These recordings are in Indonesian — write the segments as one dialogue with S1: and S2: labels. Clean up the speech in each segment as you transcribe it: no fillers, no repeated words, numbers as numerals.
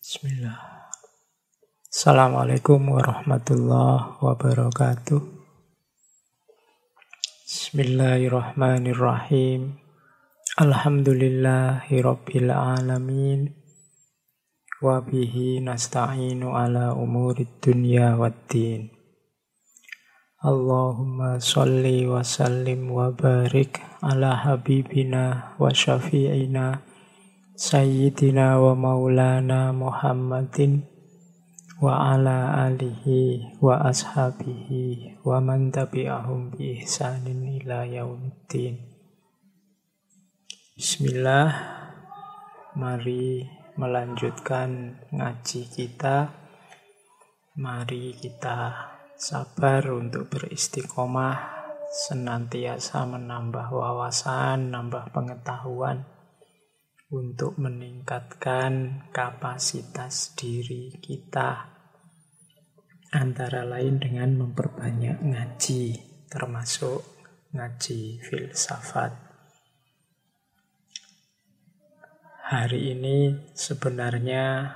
S1: Bismillah. Assalamualaikum warahmatullahi wabarakatuh. Bismillahirrahmanirrahim. Alhamdulillahi rabbil alamin. Wa bihi nasta'inu ala umurid dunya waddin. Allahumma sholli wa sallim wa barik ala habibina wa syafi'ina Sayyidina wa maulana Muhammadin wa ala alihi wa ashabihi wa man tabi'ahum bi ihsanin ila yaumiddin. Bismillah, mari melanjutkan ngaji kita. Mari kita sabar untuk beristiqomah, senantiasa menambah wawasan, nambah pengetahuan, untuk meningkatkan kapasitas diri kita, antara lain dengan memperbanyak ngaji, termasuk ngaji filsafat. Hari ini sebenarnya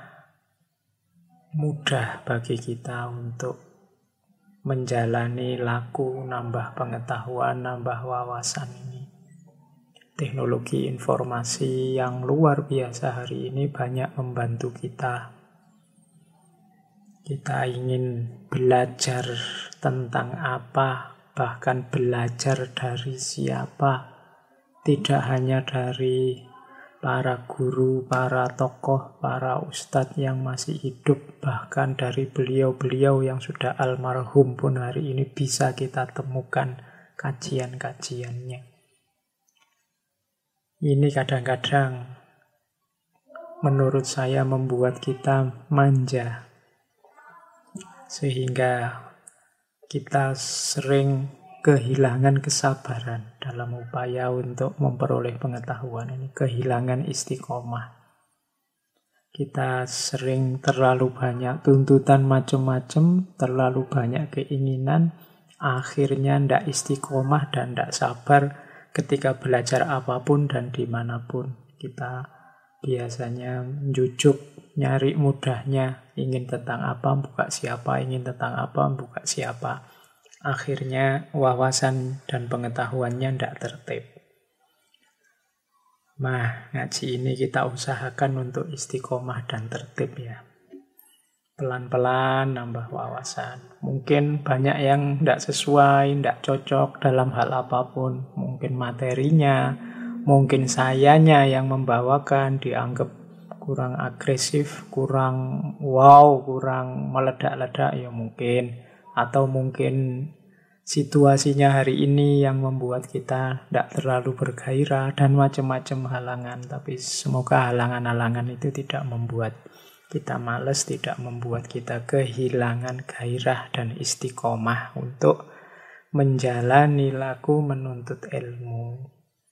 S1: mudah bagi kita untuk menjalani laku nambah pengetahuan, nambah wawasan ini. Teknologi informasi yang luar biasa hari ini banyak membantu kita. Kita ingin belajar tentang apa, bahkan belajar dari siapa. Tidak hanya dari para guru, para tokoh, para ustadz yang masih hidup, bahkan dari beliau-beliau yang sudah almarhum pun hari ini bisa kita temukan kajian-kajiannya. Ini kadang-kadang menurut saya membuat kita manja, sehingga kita sering kehilangan kesabaran dalam upaya untuk memperoleh pengetahuan ini, kehilangan istiqomah. Kita sering terlalu banyak tuntutan macam-macam, terlalu banyak keinginan, akhirnya ndak istiqomah dan ndak sabar ketika belajar apapun dan dimanapun. Kita biasanya jujuk, nyari mudahnya, ingin tentang apa, buka siapa, ingin tentang apa, buka siapa. Akhirnya wawasan dan pengetahuannya tidak tertib. Nah, ngaji ini kita usahakan untuk istiqomah dan tertib ya. Pelan-pelan nambah wawasan. Mungkin banyak yang tidak sesuai, tidak cocok dalam hal apapun. Mungkin materinya, mungkin sayanya yang membawakan dianggap kurang agresif, kurang wow, kurang meledak-ledak ya mungkin. Atau mungkin situasinya hari ini yang membuat kita tidak terlalu bergairah dan macam-macam halangan. Tapi semoga halangan-halangan itu tidak membuat kita malas, tidak membuat kita kehilangan gairah dan istiqomah untuk menjalani laku menuntut ilmu.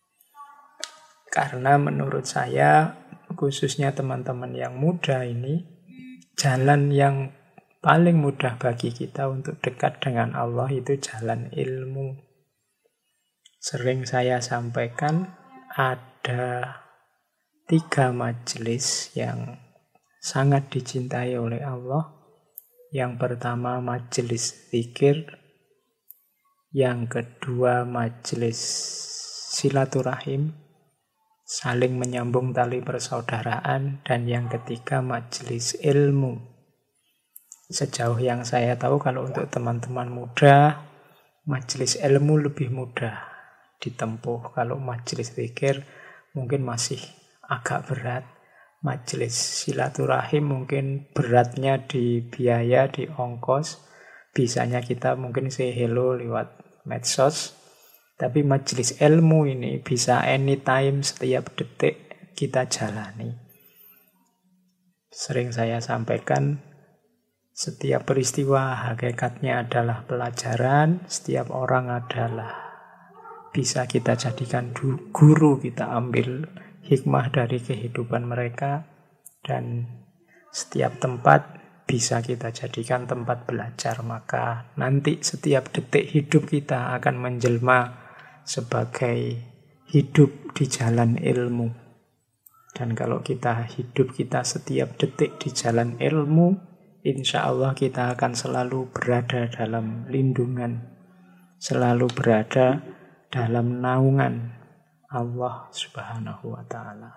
S1: Karena menurut saya, khususnya teman-teman yang muda ini, jalan yang paling mudah bagi kita untuk dekat dengan Allah itu jalan ilmu. Sering saya sampaikan, ada 3 majelis yang sangat dicintai oleh Allah. Yang pertama majelis zikir, yang kedua majelis silaturahim, saling menyambung tali persaudaraan, dan yang ketiga majelis ilmu. Sejauh yang saya tahu kalau untuk teman-teman muda, majelis ilmu lebih mudah ditempuh. Kalau majelis zikir mungkin masih agak berat. Majelis silaturahim mungkin beratnya di biaya, di ongkos. Bisanya kita mungkin say hello lewat medsos. Tapi majelis ilmu ini bisa anytime, setiap detik kita jalani. Sering saya sampaikan, setiap peristiwa hakikatnya adalah pelajaran. Setiap orang adalah bisa kita jadikan guru, kita ambil hikmah dari kehidupan mereka, dan setiap tempat bisa kita jadikan tempat belajar. Maka nanti setiap detik hidup kita akan menjelma sebagai hidup di jalan ilmu. Dan kalau kita hidup kita setiap detik di jalan ilmu, insya Allah kita akan selalu berada dalam lindungan, selalu berada dalam naungan Allah Subhanahu wa Ta'ala.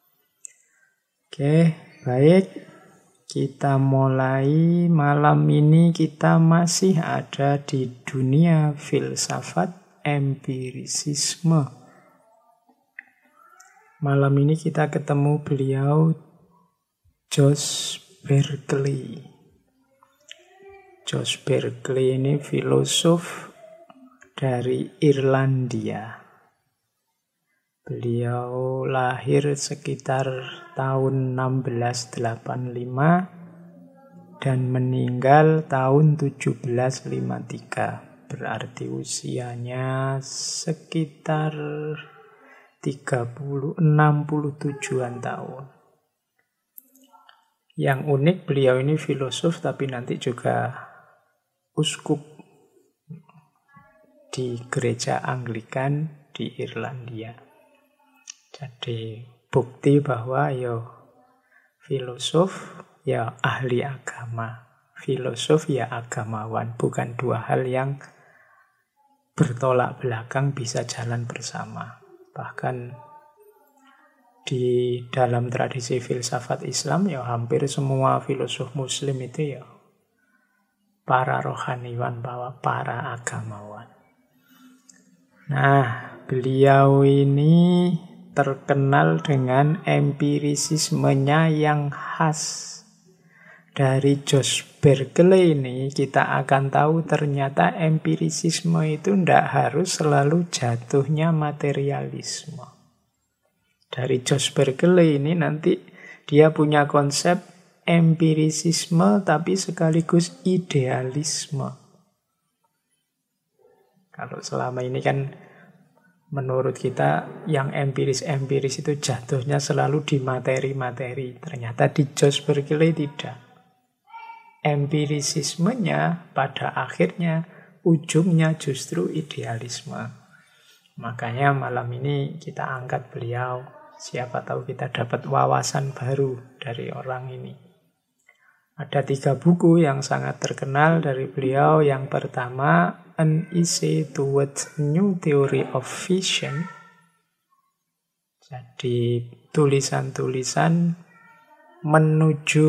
S1: Oke, baik. Kita mulai malam ini. Kita masih ada di dunia filsafat empirisisme. Malam ini kita ketemu beliau Josh Berkeley. Josh Berkeley ini filosof dari Irlandia. Beliau lahir sekitar tahun 1685 dan meninggal tahun 1753. Berarti usianya sekitar 67-an tahun. Yang unik beliau ini filosof tapi nanti juga uskup di gereja Anglikan di Irlandia. Jadi bukti bahwa filosof ya ahli agama, filosof ya agamawan, bukan dua hal yang bertolak belakang, bisa jalan bersama. Bahkan di dalam tradisi filsafat Islam ya hampir semua filosof muslim itu ya para rohaniwan, para agamawan. Nah, beliau ini terkenal dengan empirisismenya yang khas. Dari Josh Berkeley ini kita akan tahu ternyata empirisisme itu tidak harus selalu jatuhnya materialisme. Dari Josh Berkeley ini nanti dia punya konsep empirisisme tapi sekaligus idealisme. Kalau selama ini kan menurut kita yang empiris-empiris itu jatuhnya selalu di materi-materi. Ternyata di Josh Berkeley tidak. Empirisismenya pada akhirnya ujungnya justru idealisme. Makanya malam ini kita angkat beliau. Siapa tahu kita dapat wawasan baru dari orang ini. Ada 3 buku yang sangat terkenal dari beliau. Yang pertama, An Essay Towards New Theory of Vision. Jadi tulisan-tulisan menuju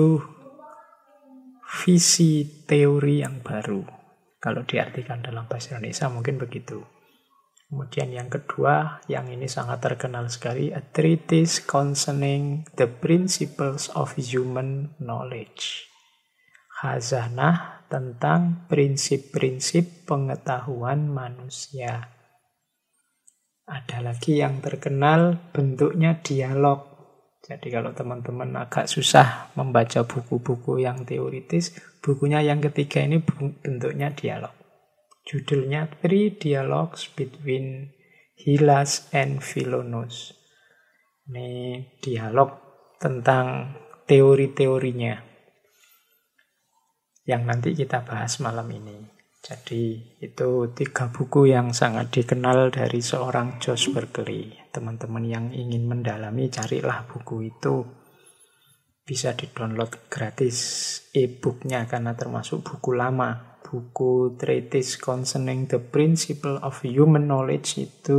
S1: visi teori yang baru. Kalau diartikan dalam bahasa Indonesia mungkin begitu. Kemudian yang kedua, yang ini sangat terkenal sekali, A Treatise Concerning the Principles of Human Knowledge. Khazanah tentang prinsip-prinsip pengetahuan manusia. Ada lagi yang terkenal bentuknya dialog. Jadi kalau teman-teman agak susah membaca buku-buku yang teoritis, bukunya yang ketiga ini bentuknya dialog. Judulnya Three Dialogues Between Hylas and Philonous. Ini dialog tentang teori-teorinya yang nanti kita bahas malam ini. Jadi itu 3 buku yang sangat dikenal dari seorang Josh Berkeley. Teman-teman yang ingin mendalami carilah buku itu. Bisa di-download gratis e-booknya karena termasuk buku lama. Buku Treatise Concerning the Principle of Human Knowledge itu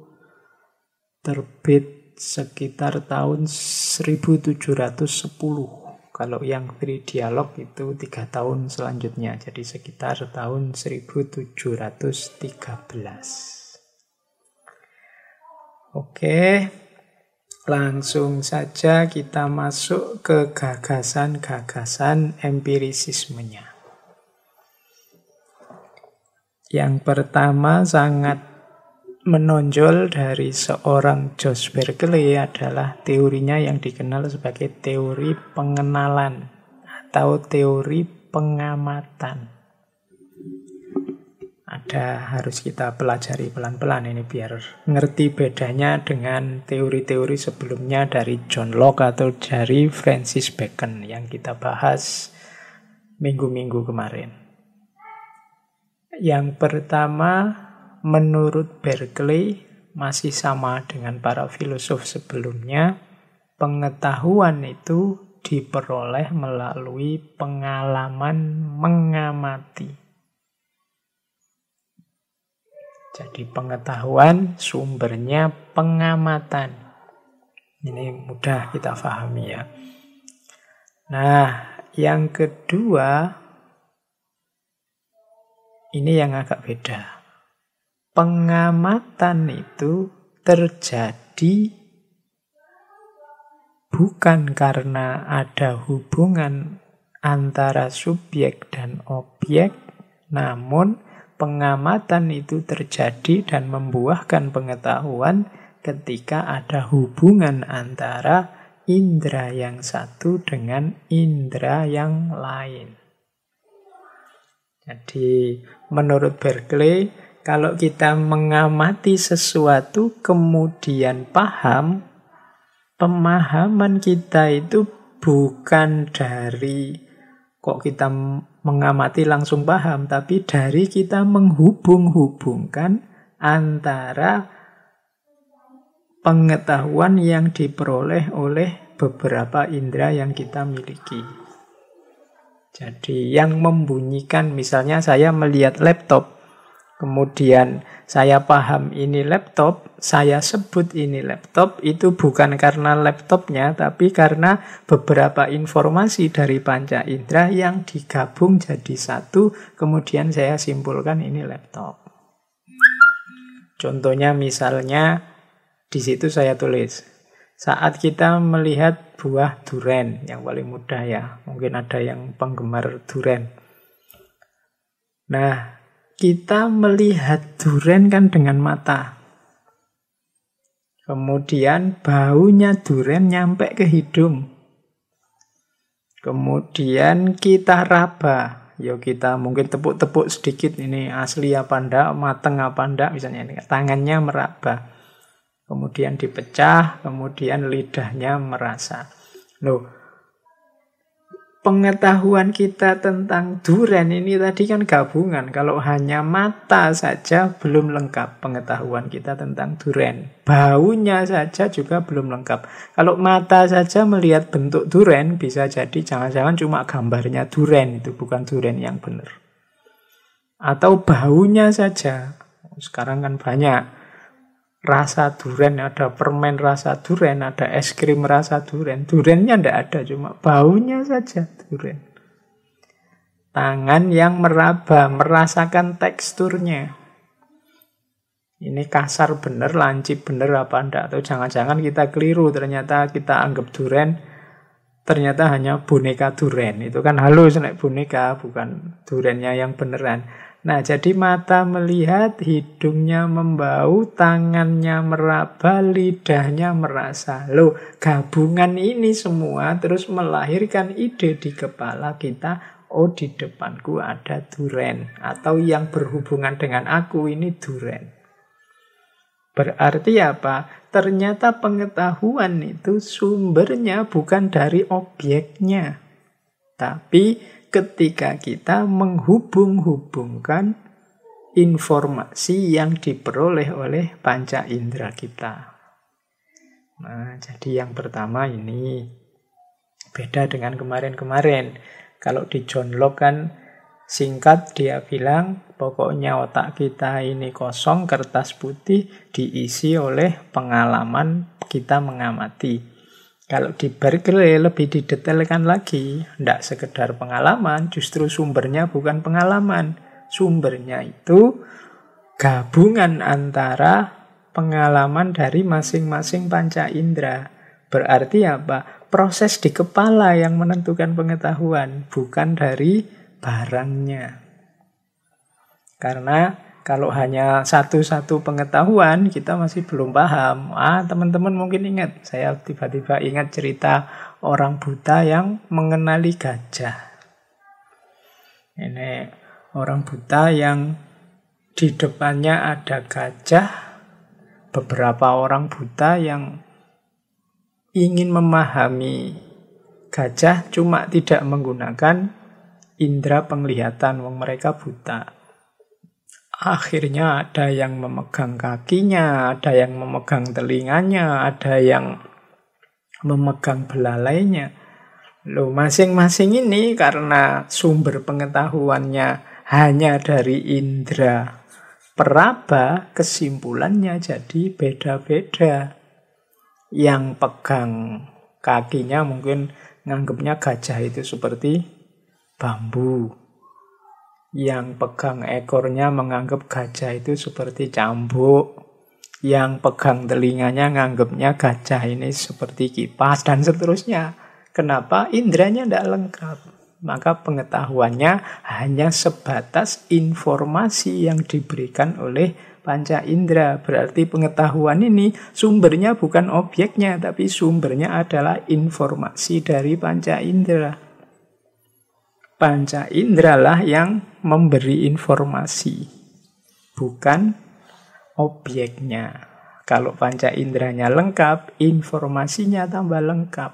S1: terbit sekitar tahun 1710. Kalau yang Three Dialog itu 3 tahun selanjutnya. Jadi sekitar tahun 1713. Oke, langsung saja kita masuk ke gagasan-gagasan empirisismenya. Yang pertama sangat menonjol dari seorang Josh Berkeley adalah teorinya yang dikenal sebagai teori pengenalan atau teori pengamatan. Harus kita pelajari pelan-pelan ini biar ngerti bedanya dengan teori-teori sebelumnya dari John Locke atau dari Francis Bacon yang kita bahas minggu-minggu kemarin. Yang pertama, menurut Berkeley masih sama dengan para filosof sebelumnya, Pengetahuan itu diperoleh melalui pengalaman mengamati. Jadi pengetahuan sumbernya pengamatan. Ini mudah kita pahami ya. Nah, yang kedua, ini yang agak beda. Pengamatan itu terjadi bukan karena ada hubungan antara subjek dan objek, namun pengamatan itu terjadi dan membuahkan pengetahuan ketika ada hubungan antara indera yang satu dengan indera yang lain. Jadi, menurut Berkeley, kalau kita mengamati sesuatu kemudian paham, pemahaman kita itu bukan dari kok kita mengamati langsung paham, tapi dari kita menghubung-hubungkan antara pengetahuan yang diperoleh oleh beberapa indera yang kita miliki. Jadi yang membunyikan, misalnya saya melihat laptop, kemudian saya paham ini laptop, saya sebut ini laptop, itu bukan karena laptopnya, tapi karena beberapa informasi dari panca indera yang digabung jadi satu, kemudian saya simpulkan ini laptop. Contohnya misalnya, di situ saya tulis, saat kita melihat buah duren, yang paling mudah ya, mungkin ada yang penggemar duren. Nah, kita melihat duren kan dengan mata. Kemudian baunya duren nyampe ke hidung. Kemudian kita raba. Ya kita mungkin tepuk-tepuk sedikit, ini asli apa enggak, mateng apa enggak, misalnya ini tangannya meraba. Kemudian dipecah, kemudian lidahnya merasa. Loh, pengetahuan kita tentang duren ini tadi kan gabungan. Kalau hanya mata saja belum lengkap pengetahuan kita tentang duren. Baunya saja juga belum lengkap. Kalau mata saja melihat bentuk duren, bisa jadi jangan-jangan cuma gambarnya duren, itu bukan duren yang benar. Atau baunya saja. Sekarang kan banyak rasa duren, ada permen rasa duren, ada es krim rasa duren. Durennya ndak ada, cuma baunya saja duren. Tangan yang meraba, merasakan teksturnya. Ini kasar bener, lancip bener apa ndak? Atau jangan-jangan kita keliru, ternyata kita anggap duren, ternyata hanya boneka duren. Itu kan halus, nek boneka, bukan durennya yang beneran. Nah, jadi mata melihat, hidungnya membau, tangannya meraba, lidahnya merasa. Loh, gabungan ini semua terus melahirkan ide di kepala kita, oh di depanku ada duren. Atau yang berhubungan dengan aku ini duren. Berarti apa? Ternyata pengetahuan itu sumbernya bukan dari objeknya. Tapi ketika kita menghubung-hubungkan informasi yang diperoleh oleh panca indera kita. Nah, jadi yang pertama ini beda dengan kemarin-kemarin. Kalau di John Locke kan singkat dia bilang, pokoknya otak kita ini kosong, kertas putih diisi oleh pengalaman kita mengamati. Kalau di Berkeley lebih didetailkan lagi, tidak sekedar pengalaman, justru sumbernya bukan pengalaman. Sumbernya itu gabungan antara pengalaman dari masing-masing panca indera. Berarti apa? Proses di kepala yang menentukan pengetahuan, bukan dari barangnya. Karena kalau hanya satu-satu pengetahuan, kita masih belum paham. Teman-teman mungkin ingat, saya tiba-tiba ingat cerita orang buta yang mengenali gajah. Ini orang buta yang di depannya ada gajah, beberapa orang buta yang ingin memahami gajah, cuma tidak menggunakan indera penglihatan, wong mereka buta. Akhirnya ada yang memegang kakinya, ada yang memegang telinganya, ada yang memegang belalainya. Loh, masing-masing ini karena sumber pengetahuannya hanya dari indera peraba, kesimpulannya jadi beda-beda. Yang pegang kakinya mungkin nganggapnya gajah itu seperti bambu. Yang pegang ekornya menganggap gajah itu seperti cambuk. Yang pegang telinganya nganggapnya gajah ini seperti kipas dan seterusnya. Kenapa? Indranya tidak lengkap. Maka pengetahuannya hanya sebatas informasi yang diberikan oleh panca indera. Berarti pengetahuan ini sumbernya bukan objeknya, tapi sumbernya adalah informasi dari panca indera. Panca indera lah yang memberi informasi, bukan objeknya. Kalau panca inderanya lengkap, informasinya tambah lengkap.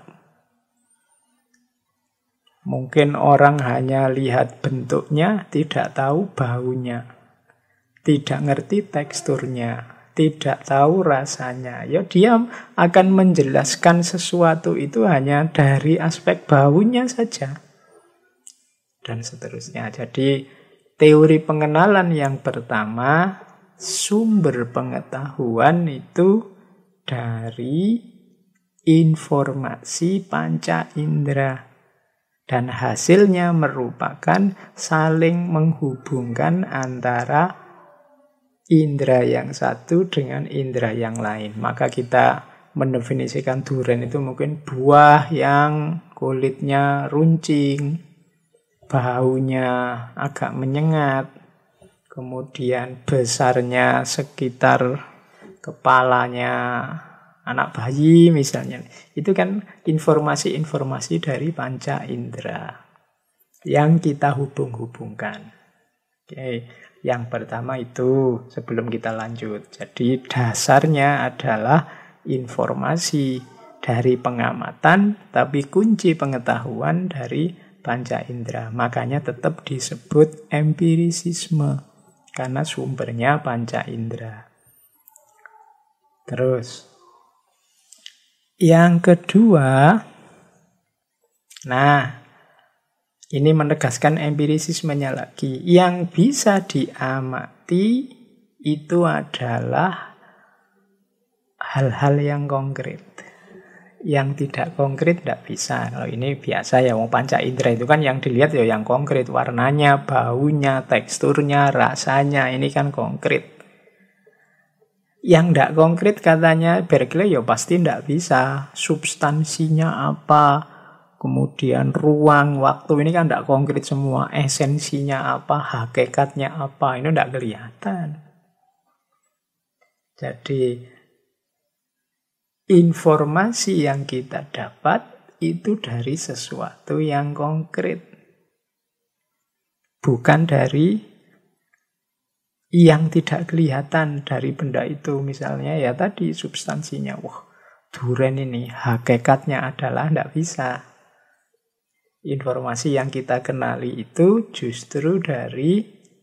S1: Mungkin orang hanya lihat bentuknya, tidak tahu baunya, tidak ngerti teksturnya, tidak tahu rasanya. Ya dia akan menjelaskan sesuatu itu hanya dari aspek baunya saja. Dan seterusnya. Jadi teori pengenalan yang pertama, sumber pengetahuan itu dari informasi panca indera. Dan hasilnya merupakan saling menghubungkan antara indera yang satu dengan indera yang lain. Maka kita mendefinisikan durian itu mungkin buah yang kulitnya runcing, baunya agak menyengat, kemudian besarnya sekitar kepalanya anak bayi misalnya. Itu kan informasi-informasi dari panca indera yang kita hubung-hubungkan. Oke, yang pertama itu sebelum kita lanjut. Jadi dasarnya adalah informasi dari pengamatan, tapi kunci pengetahuan dari panca indera. Makanya tetap disebut empirisisme karena sumbernya panca indera. Terus yang kedua, nah ini menegaskan empirisismenya lagi. Yang bisa diamati itu adalah hal-hal yang konkret. Yang tidak konkret tidak bisa. Kalau ini biasa ya, wong panca indera itu kan yang dilihat ya yang konkret. Warnanya, baunya, teksturnya, rasanya, ini kan konkret. Yang tidak konkret katanya Berkeley ya pasti tidak bisa. Substansinya apa, kemudian ruang, waktu, ini kan tidak konkret semua. Esensinya apa, hakikatnya apa, ini tidak kelihatan. Jadi informasi yang kita dapat itu dari sesuatu yang konkret. Bukan dari yang tidak kelihatan dari benda itu. Misalnya ya tadi substansinya, wah durian ini hakikatnya adalah, tidak bisa. Informasi yang kita kenali itu justru dari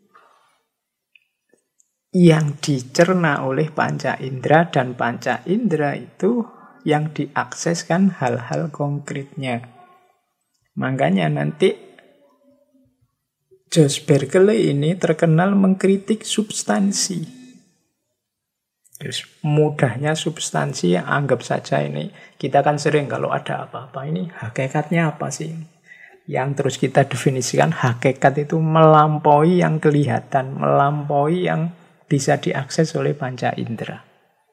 S1: yang dicerna oleh panca indera, dan panca indera itu yang diakseskan hal-hal konkretnya. Makanya nanti Jos Berkeley ini terkenal mengkritik substansi. Terus mudahnya substansi, yang anggap saja ini, kita kan sering kalau ada apa-apa ini hakikatnya apa sih? Yang terus kita definisikan hakikat itu melampaui yang kelihatan, melampaui yang bisa diakses oleh panca indera.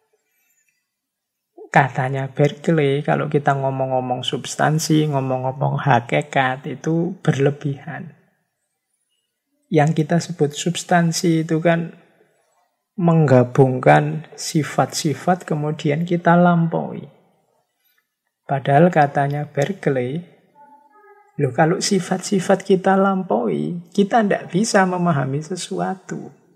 S1: Katanya Berkeley, kalau kita ngomong-ngomong substansi, ngomong-ngomong hakikat itu berlebihan. Yang kita sebut substansi itu kan menggabungkan sifat-sifat kemudian kita lampaui. Padahal katanya Berkeley, loh kalau sifat-sifat kita lampaui, kita tidak bisa memahami sesuatu.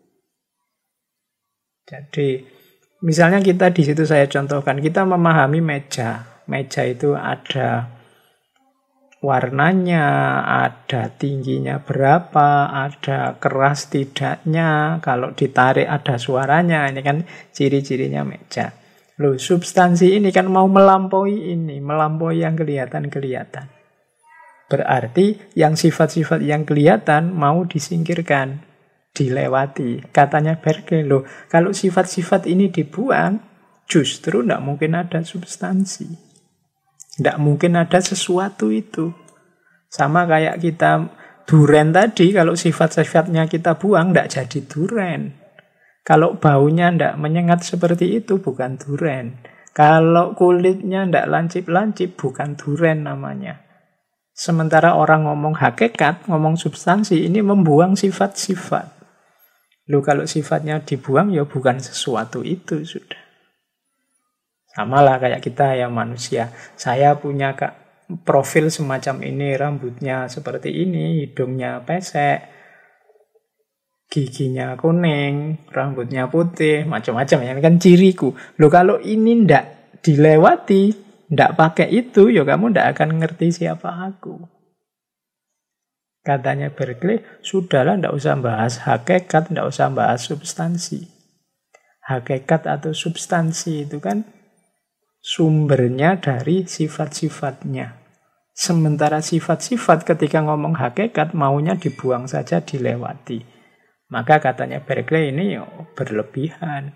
S1: Jadi misalnya kita di situ saya contohkan, kita memahami meja. Meja itu ada warnanya, ada tingginya berapa, ada keras tidaknya, kalau ditarik ada suaranya. Ini kan ciri-cirinya meja. Loh, substansi ini kan mau melampaui ini, melampaui yang kelihatan-kelihatan. Berarti yang sifat-sifat yang kelihatan mau disingkirkan, dilewati. Katanya Berkeley, loh, kalau sifat-sifat ini dibuang, justru tidak mungkin ada substansi. Tidak mungkin ada sesuatu itu. Sama kayak kita duren tadi, kalau sifat-sifatnya kita buang, tidak jadi duren. Kalau baunya tidak menyengat seperti itu, bukan duren. Kalau kulitnya tidak lancip-lancip, bukan duren namanya. Sementara orang ngomong hakikat, ngomong substansi, ini membuang sifat-sifat. Loh, kalau sifatnya dibuang, ya bukan sesuatu itu sudah. Sama lah kayak kita ya manusia. Saya punya profil semacam ini, rambutnya seperti ini, hidungnya pesek, giginya kuning, rambutnya putih, macam-macam. Ini kan ciriku. Loh, kalau ini ndak dilewati, ndak pakai itu, ya kamu ndak akan ngerti siapa aku. Katanya Berkeley, sudahlah ndak usah bahas hakikat, ndak usah bahas substansi. Hakikat atau substansi itu kan sumbernya dari sifat-sifatnya. Sementara sifat-sifat ketika ngomong hakikat maunya dibuang saja, dilewati. Maka katanya Berkeley ini berlebihan.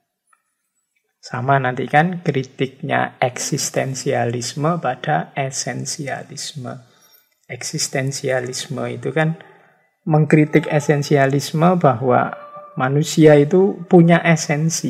S1: Sama nanti kan kritiknya eksistensialisme pada esensialisme. Eksistensialisme itu kan mengkritik esensialisme bahwa manusia itu punya esensi.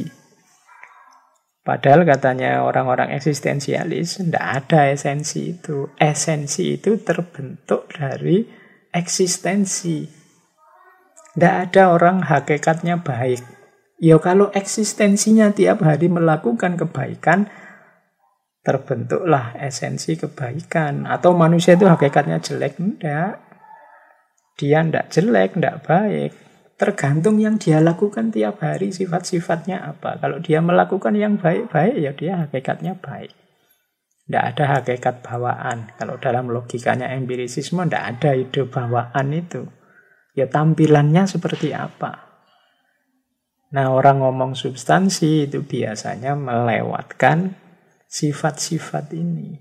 S1: Padahal katanya orang-orang eksistensialis, tidak ada esensi itu. Esensi itu terbentuk dari eksistensi. Tidak ada orang hakikatnya baik. Ya kalau eksistensinya tiap hari melakukan kebaikan, terbentuklah esensi kebaikan. Atau manusia itu hakikatnya jelek? Tidak. Dia tidak jelek, tidak baik. Tergantung yang dia lakukan tiap hari, sifat-sifatnya apa. Kalau dia melakukan yang baik-baik, ya dia hakikatnya baik. Tidak ada hakikat bawaan. Kalau dalam logikanya empirisisme, tidak ada ide bawaan itu. Ya tampilannya seperti apa. Nah, orang ngomong substansi itu biasanya melewatkan sifat-sifat ini.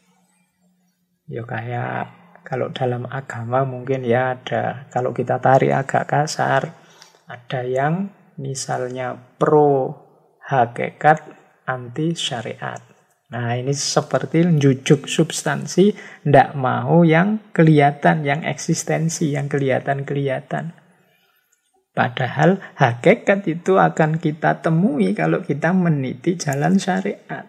S1: Ya kayak kalau dalam agama mungkin ya ada, kalau kita tarik agak kasar, ada yang misalnya pro hakikat, anti syariat. Nah, ini seperti jujuk substansi, ndak mau yang kelihatan, yang eksistensi, yang kelihatan-kelihatan. Padahal hakikat itu akan kita temui kalau kita meniti jalan syariat.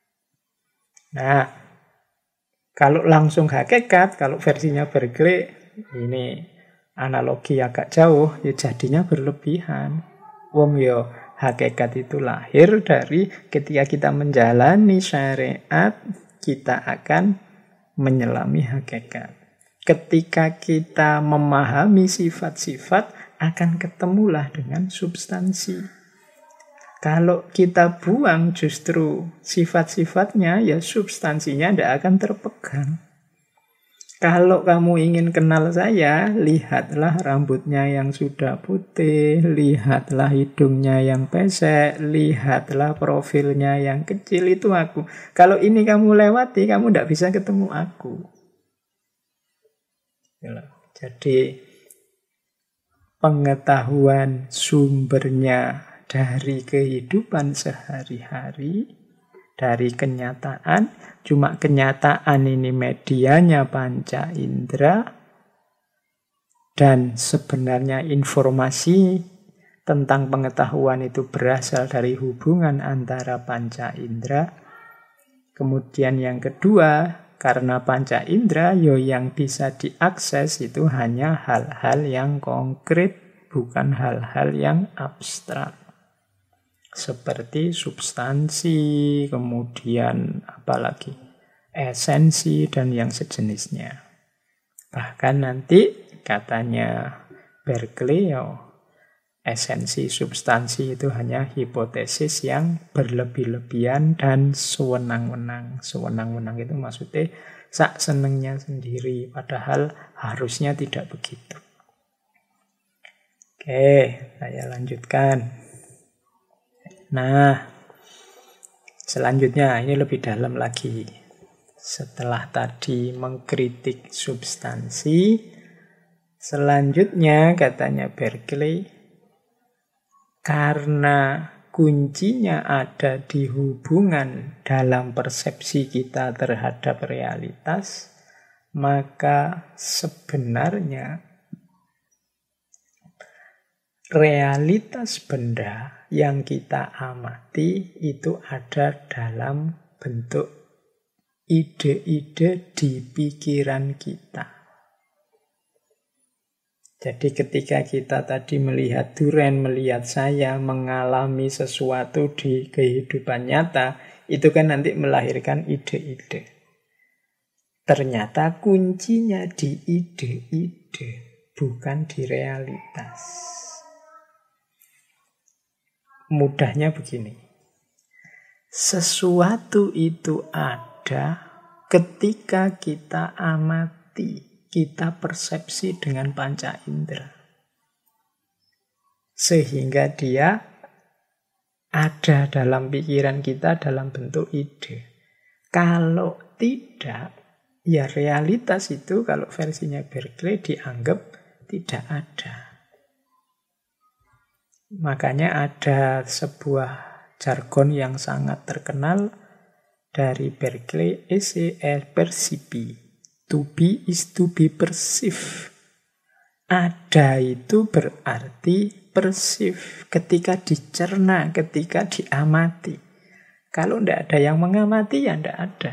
S1: Nah, kalau langsung hakikat, kalau versinya Berkeley, ini analogi agak jauh, ya jadinya berlebihan. Wong yo hakikat itu lahir dari ketika kita menjalani syariat, kita akan menyelami hakikat. Ketika kita memahami sifat-sifat, akan ketemulah dengan substansi. Kalau kita buang justru sifat-sifatnya, ya substansinya tidak akan terpegang. Kalau kamu ingin kenal saya, lihatlah rambutnya yang sudah putih, lihatlah hidungnya yang pesek, lihatlah profilnya yang kecil, itu aku. Kalau ini kamu lewati, kamu tidak bisa ketemu aku. Jadi pengetahuan sumbernya dari kehidupan sehari-hari, dari kenyataan, cuma kenyataan ini medianya panca indera, dan sebenarnya informasi tentang pengetahuan itu berasal dari hubungan antara panca indera. Kemudian yang kedua, karena panca indera, yang bisa diakses itu hanya hal-hal yang konkret, bukan hal-hal yang abstrak. Seperti substansi, kemudian apalagi esensi dan yang sejenisnya. Bahkan nanti katanya Berkeley, esensi substansi itu hanya hipotesis yang berlebih-lebihan dan sewenang-wenang. Sewenang-wenang itu maksudnya sak senengnya sendiri, padahal harusnya tidak begitu. Oke, saya lanjutkan. Nah, Selanjutnya, ini lebih dalam lagi. Setelah tadi mengkritik substansi, selanjutnya katanya Berkeley, karena kuncinya ada di hubungan dalam persepsi kita terhadap realitas, maka sebenarnya realitas benda yang kita amati itu ada dalam bentuk ide-ide di pikiran kita. Jadi ketika kita tadi melihat duren, melihat saya, mengalami sesuatu di kehidupan nyata, itu kan nanti melahirkan ide-ide. Ternyata kuncinya di ide-ide, bukan di realitas. Mudahnya begini, sesuatu itu ada ketika kita amati, kita persepsi dengan panca indera. Sehingga dia ada dalam pikiran kita dalam bentuk ide. Kalau tidak, ya realitas itu kalau versinya Berkeley dianggap tidak ada. Makanya ada sebuah jargon yang sangat terkenal dari Berkeley, esse est percipi. To be is to be perceived. Ada itu berarti perceive, ketika dicerna, ketika diamati. Kalau tidak ada yang mengamati, ya tidak ada.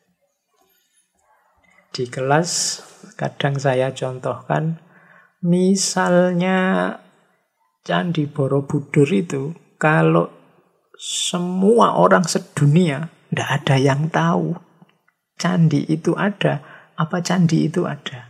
S1: Di kelas kadang saya contohkan, misalnya Candi Borobudur itu, kalau semua orang sedunia, tidak ada yang tahu candi itu ada, apa candi itu ada.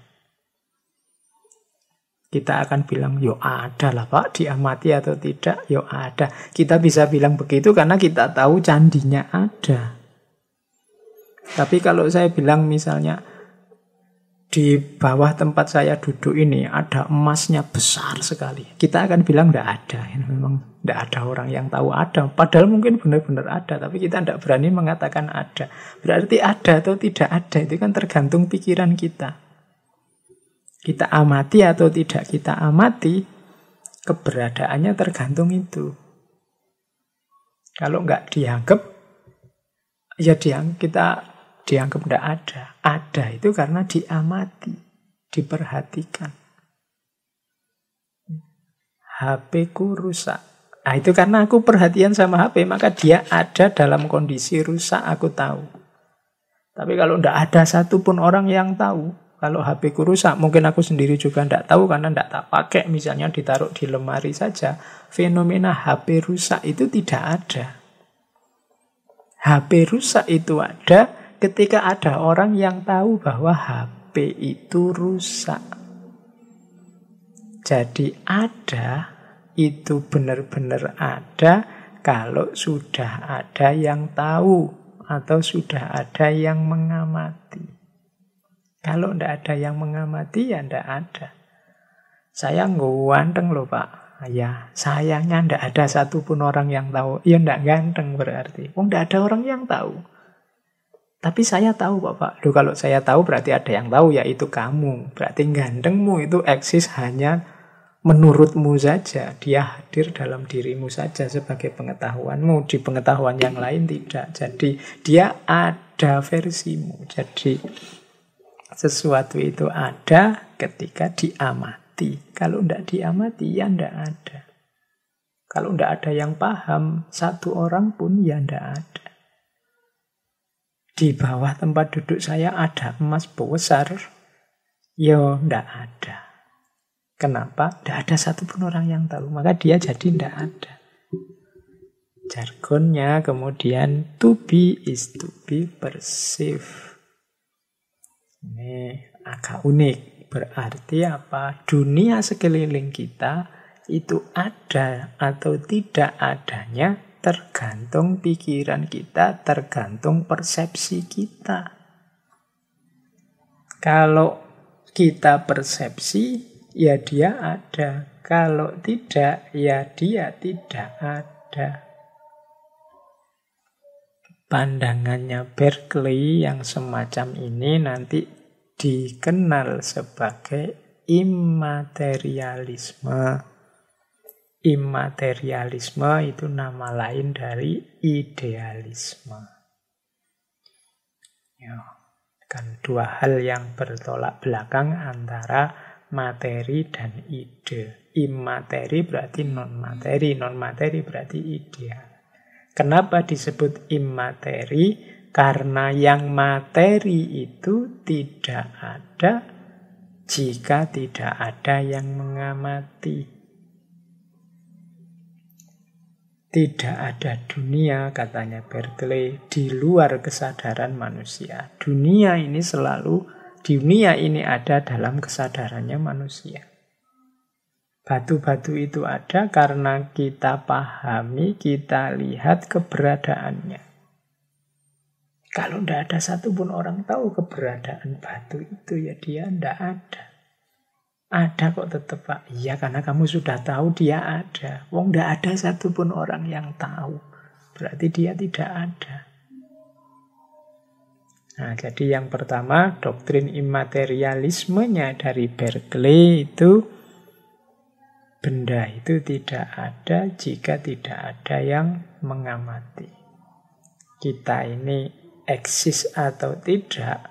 S1: Kita akan bilang, yo ada lah Pak, diamati atau tidak, yo ada. Kita bisa bilang begitu karena kita tahu candinya ada. Tapi kalau saya bilang misalnya, di bawah tempat saya duduk ini ada emasnya besar sekali, kita akan bilang tidak ada. Memang tidak ada orang yang tahu ada. Padahal mungkin benar-benar ada, tapi kita tidak berani mengatakan ada. Berarti ada atau tidak ada itu kan tergantung pikiran kita. Kita amati atau tidak kita amati, keberadaannya tergantung itu. Kalau nggak dianggap, ya kita dianggap tidak ada. Ada itu karena diamati, diperhatikan. HP-ku rusak. Nah, itu karena aku perhatian sama HP, maka dia ada dalam kondisi rusak, aku tahu. Tapi kalau tidak ada satupun orang yang tahu, kalau HP-ku rusak, mungkin aku sendiri juga tidak tahu karena tidak tak pakai, misalnya ditaruh di lemari saja. Fenomena HP rusak itu tidak ada. HP rusak itu ada ketika ada orang yang tahu bahwa HP itu rusak. Jadi ada, itu benar-benar ada kalau sudah ada yang tahu atau sudah ada yang mengamati. Kalau tidak ada yang mengamati, ya tidak ada. Saya ganteng loh Pak. Ya, sayangnya tidak ada satupun orang yang tahu. Ya tidak ganteng berarti. Tidak ada orang yang tahu. Tapi saya tahu Bapak. Loh, kalau saya tahu berarti ada yang tahu, yaitu kamu. Berarti gantengmu itu eksis hanya menurutmu saja. Dia hadir dalam dirimu saja sebagai pengetahuanmu. Di pengetahuan yang lain tidak. Jadi dia ada versimu. Jadi sesuatu itu ada ketika diamati. Kalau tidak diamati, ya tidak ada. Kalau tidak ada yang paham, satu orang pun ya tidak ada. Di bawah tempat duduk saya ada emas besar, ya tidak ada. Kenapa? Tidak ada satupun orang yang tahu. Maka dia jadi tidak ada. Jargonnya kemudian to be is to be perceived. Ini agak unik. Berarti apa? Dunia sekeliling kita itu ada atau tidak adanya tergantung pikiran kita, tergantung persepsi kita. Kalau kita persepsi, ya dia ada. Kalau tidak, ya dia tidak ada. Pandangannya Berkeley yang semacam ini nanti dikenal sebagai immaterialisme. Immaterialisme itu nama lain dari idealisme. Ya, kan dua hal yang bertolak belakang antara materi dan ide. Immateri berarti non-materi, non-materi berarti ideal. Kenapa disebut immateri? Karena yang materi itu tidak ada jika tidak ada yang mengamati. Tidak ada dunia, katanya Berkeley, di luar kesadaran manusia. Dunia ini ada dalam kesadarannya manusia. Batu-batu itu ada karena kita pahami, kita lihat keberadaannya. Kalau tidak ada satupun orang tahu keberadaan batu itu, ya dia tidak ada. Ada kok tetap, Pak. Iya, karena kamu sudah tahu dia ada. Wong tidak ada satupun orang yang tahu. Berarti dia tidak ada. Nah, jadi yang pertama, doktrin immaterialismenya dari Berkeley itu, benda itu tidak ada jika tidak ada yang mengamati. Kita ini eksis atau tidak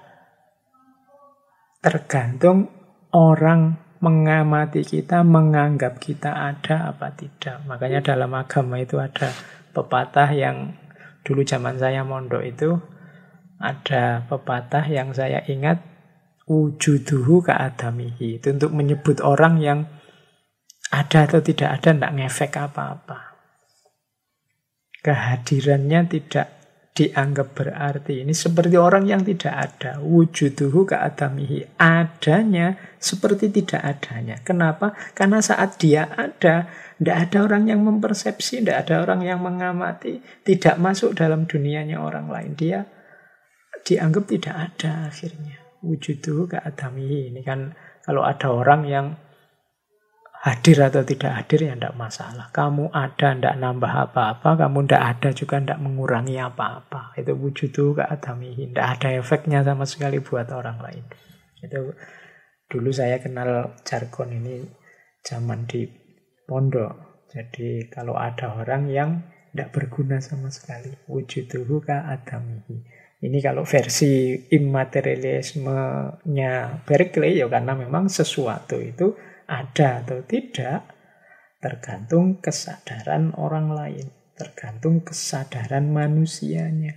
S1: tergantung orang mengamati kita, menganggap kita ada apa tidak. Makanya dalam agama itu ada pepatah yang dulu zaman saya mondok itu, ada pepatah yang saya ingat, wujuduhu ka'adamihi. Itu untuk menyebut orang yang ada atau tidak ada, tidak ngefek apa-apa. Kehadirannya tidak dianggap berarti. Ini seperti orang yang tidak ada. Wujuduhu ka'adamihi. Adanya seperti tidak adanya. Kenapa? Karena saat dia ada, tidak ada orang yang mempersepsi, tidak ada orang yang mengamati, tidak masuk dalam dunianya orang lain. Dia dianggap tidak ada akhirnya. Wujuduhu ka'adamihi. Ini kan kalau ada orang yang hadir atau tidak hadir ya tidak masalah. Kamu ada, tidak nambah apa-apa. Kamu tidak ada juga tidak mengurangi apa-apa. Itu wujudu ka'adamihi. Tidak ada efeknya sama sekali buat orang lain. Itu dulu saya kenal jargon ini zaman di pondok. Jadi kalau ada orang yang tidak berguna sama sekali, wujuduhu ka'adamihi. Ini kalau versi immaterialismenya Berkeley, ya karena memang sesuatu itu ada atau tidak tergantung kesadaran orang lain, tergantung kesadaran manusianya.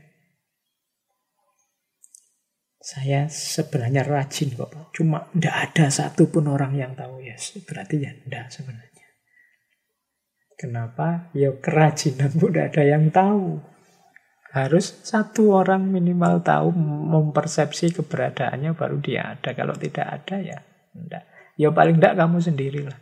S1: Saya sebenarnya rajin kok, Pak. Cuma tidak ada satupun orang yang tahu. Ya, berarti ya tidak sebenarnya. Kenapa? Ya kerajinan pun tidak ada yang tahu. Harus satu orang minimal tahu, mempersepsi keberadaannya, baru dia ada. Kalau tidak ada ya tidak. Ya paling tidak kamu sendirilah.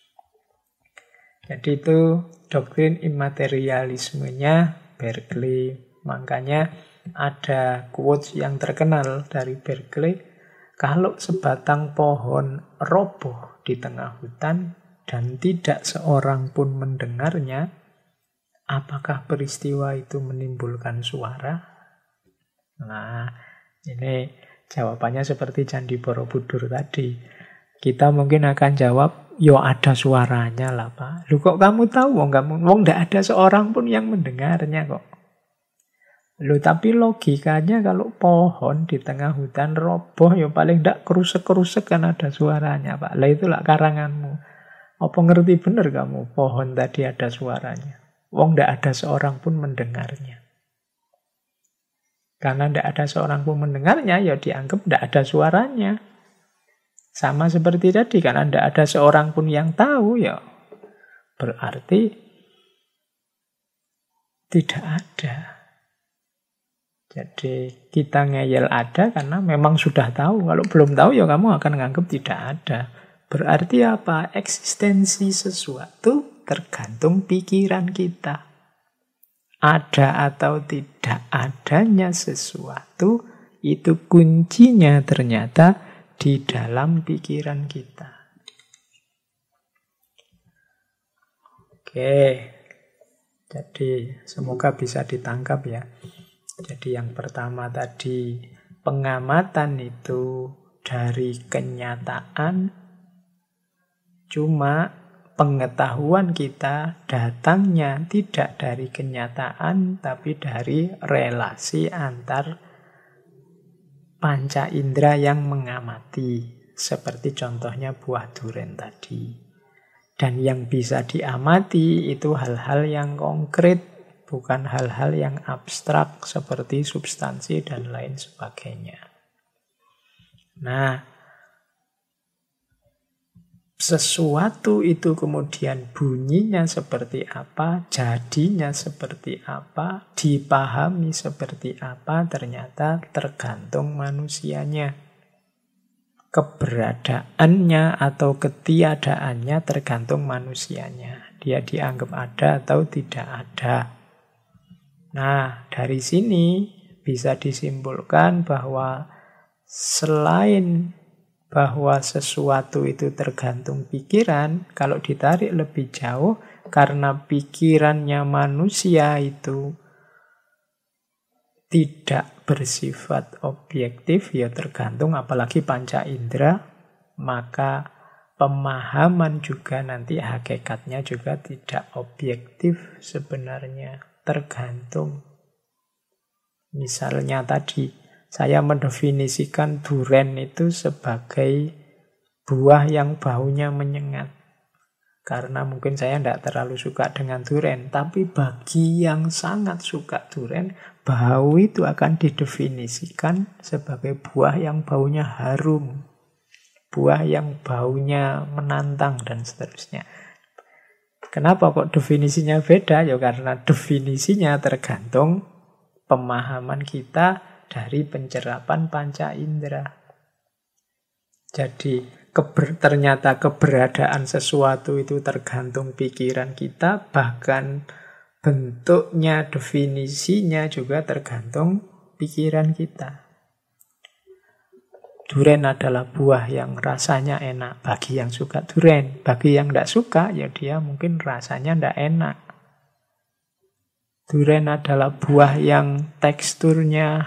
S1: Jadi itu doktrin immaterialismenya Berkeley. Makanya ada quotes yang terkenal dari Berkeley. Kalau sebatang pohon roboh di tengah hutan dan tidak seorang pun mendengarnya, apakah peristiwa itu menimbulkan suara? Nah, ini jawabannya seperti Candi Borobudur tadi. Kita mungkin akan jawab, yo ada suaranya lah Pak. Lu kok kamu tahu? Wong nggak ada seorang pun yang mendengarnya kok. Lu tapi logikanya kalau pohon di tengah hutan roboh, yo paling nggak kerusek-kerusek kan ada suaranya Pak. Lah itulah karanganmu. Apa ngerti bener kamu pohon tadi ada suaranya? Wong nggak ada seorang pun mendengarnya. Karena nggak ada seorang pun mendengarnya, ya dianggap nggak ada suaranya. Sama seperti tadi, karena tidak ada seorang pun yang tahu, ya berarti tidak ada. Jadi kita ngeyel ada karena memang sudah tahu. Kalau belum tahu ya kamu akan menganggap tidak ada. Berarti apa? Eksistensi sesuatu tergantung pikiran kita. Ada atau tidak adanya sesuatu, itu kuncinya ternyata di dalam pikiran kita. Oke, jadi semoga bisa ditangkap ya. Jadi yang pertama tadi, pengamatan itu dari kenyataan, cuma pengetahuan kita datangnya tidak dari kenyataan, tapi dari relasi antar panca indera yang mengamati. Seperti contohnya buah duren tadi. Dan yang bisa diamati itu hal-hal yang konkret, bukan hal-hal yang abstrak seperti substansi dan lain sebagainya. Nah, sesuatu itu kemudian bunyinya seperti apa, jadinya seperti apa, dipahami seperti apa, ternyata tergantung manusianya. Keberadaannya atau ketiadaannya tergantung manusianya. Dia dianggap ada atau tidak ada. Nah, dari sini bisa disimpulkan bahwa selain bahwa sesuatu itu tergantung pikiran, kalau ditarik lebih jauh, karena pikirannya manusia itu tidak bersifat objektif, ya tergantung, apalagi panca indera, maka pemahaman juga nanti hakikatnya juga tidak objektif sebenarnya, tergantung. Misalnya tadi, saya mendefinisikan duren itu sebagai buah yang baunya menyengat. Karena mungkin saya tidak terlalu suka dengan duren, tapi bagi yang sangat suka duren, bau itu akan didefinisikan sebagai buah yang baunya harum, buah yang baunya menantang, dan seterusnya. Kenapa kok definisinya beda? Ya karena definisinya tergantung pemahaman kita dari pencerapan panca indera. Jadi ternyata keberadaan sesuatu itu tergantung pikiran kita, bahkan bentuknya, definisinya juga tergantung pikiran kita. Duren adalah buah yang rasanya enak bagi yang suka duren. Bagi yang tidak suka, ya dia mungkin rasanya tidak enak. Duren adalah buah yang teksturnya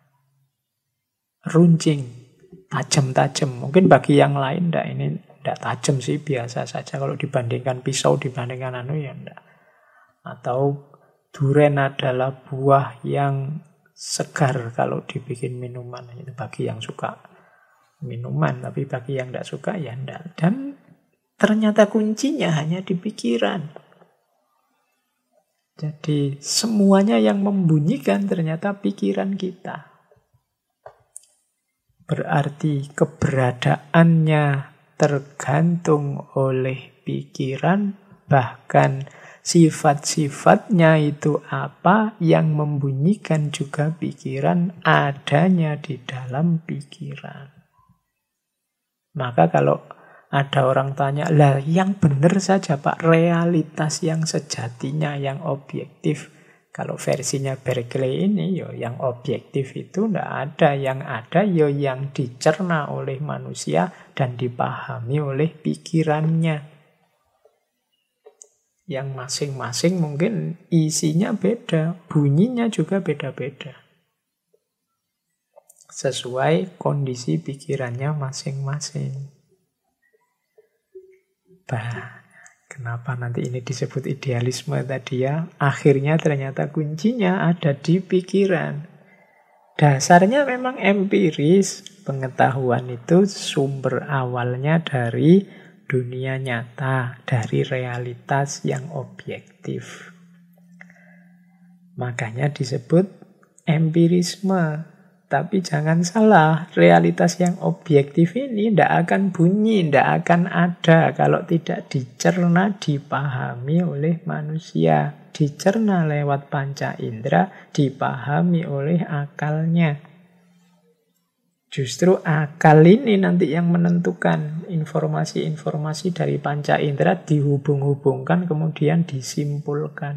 S1: runcing, tajam-tajam. Mungkin bagi yang lain enggak, ini enggak tajam sih, biasa saja kalau dibandingkan pisau, dibandingkan ya enggak. Atau duren adalah buah yang segar kalau dibikin minuman. Itu bagi yang suka minuman, tapi bagi yang enggak suka ya enggak. Dan ternyata kuncinya hanya di pikiran. Jadi semuanya yang membunyikan ternyata pikiran kita. Berarti keberadaannya tergantung oleh pikiran, bahkan sifat-sifatnya itu apa yang membunyikan juga pikiran, adanya di dalam pikiran. Maka kalau ada orang tanya, lah yang benar saja Pak, realitas yang sejatinya, yang objektif. Kalau versinya Berkeley ini, yo yang objektif itu tidak ada. Yang ada yo yang dicerna oleh manusia dan dipahami oleh pikirannya. Yang masing-masing mungkin isinya beda, bunyinya juga beda-beda. Sesuai kondisi pikirannya masing-masing. Kenapa nanti ini disebut idealisme tadi ya? Akhirnya ternyata kuncinya ada di pikiran. Dasarnya memang empiris. Pengetahuan itu sumber awalnya dari dunia nyata, dari realitas yang objektif. Makanya disebut empirisme. Tapi jangan salah, realitas yang objektif ini tidak akan bunyi, tidak akan ada kalau tidak dicerna, dipahami oleh manusia. Dicerna lewat panca indera, dipahami oleh akalnya. Justru akal ini nanti yang menentukan informasi-informasi dari panca indera dihubung-hubungkan, kemudian disimpulkan.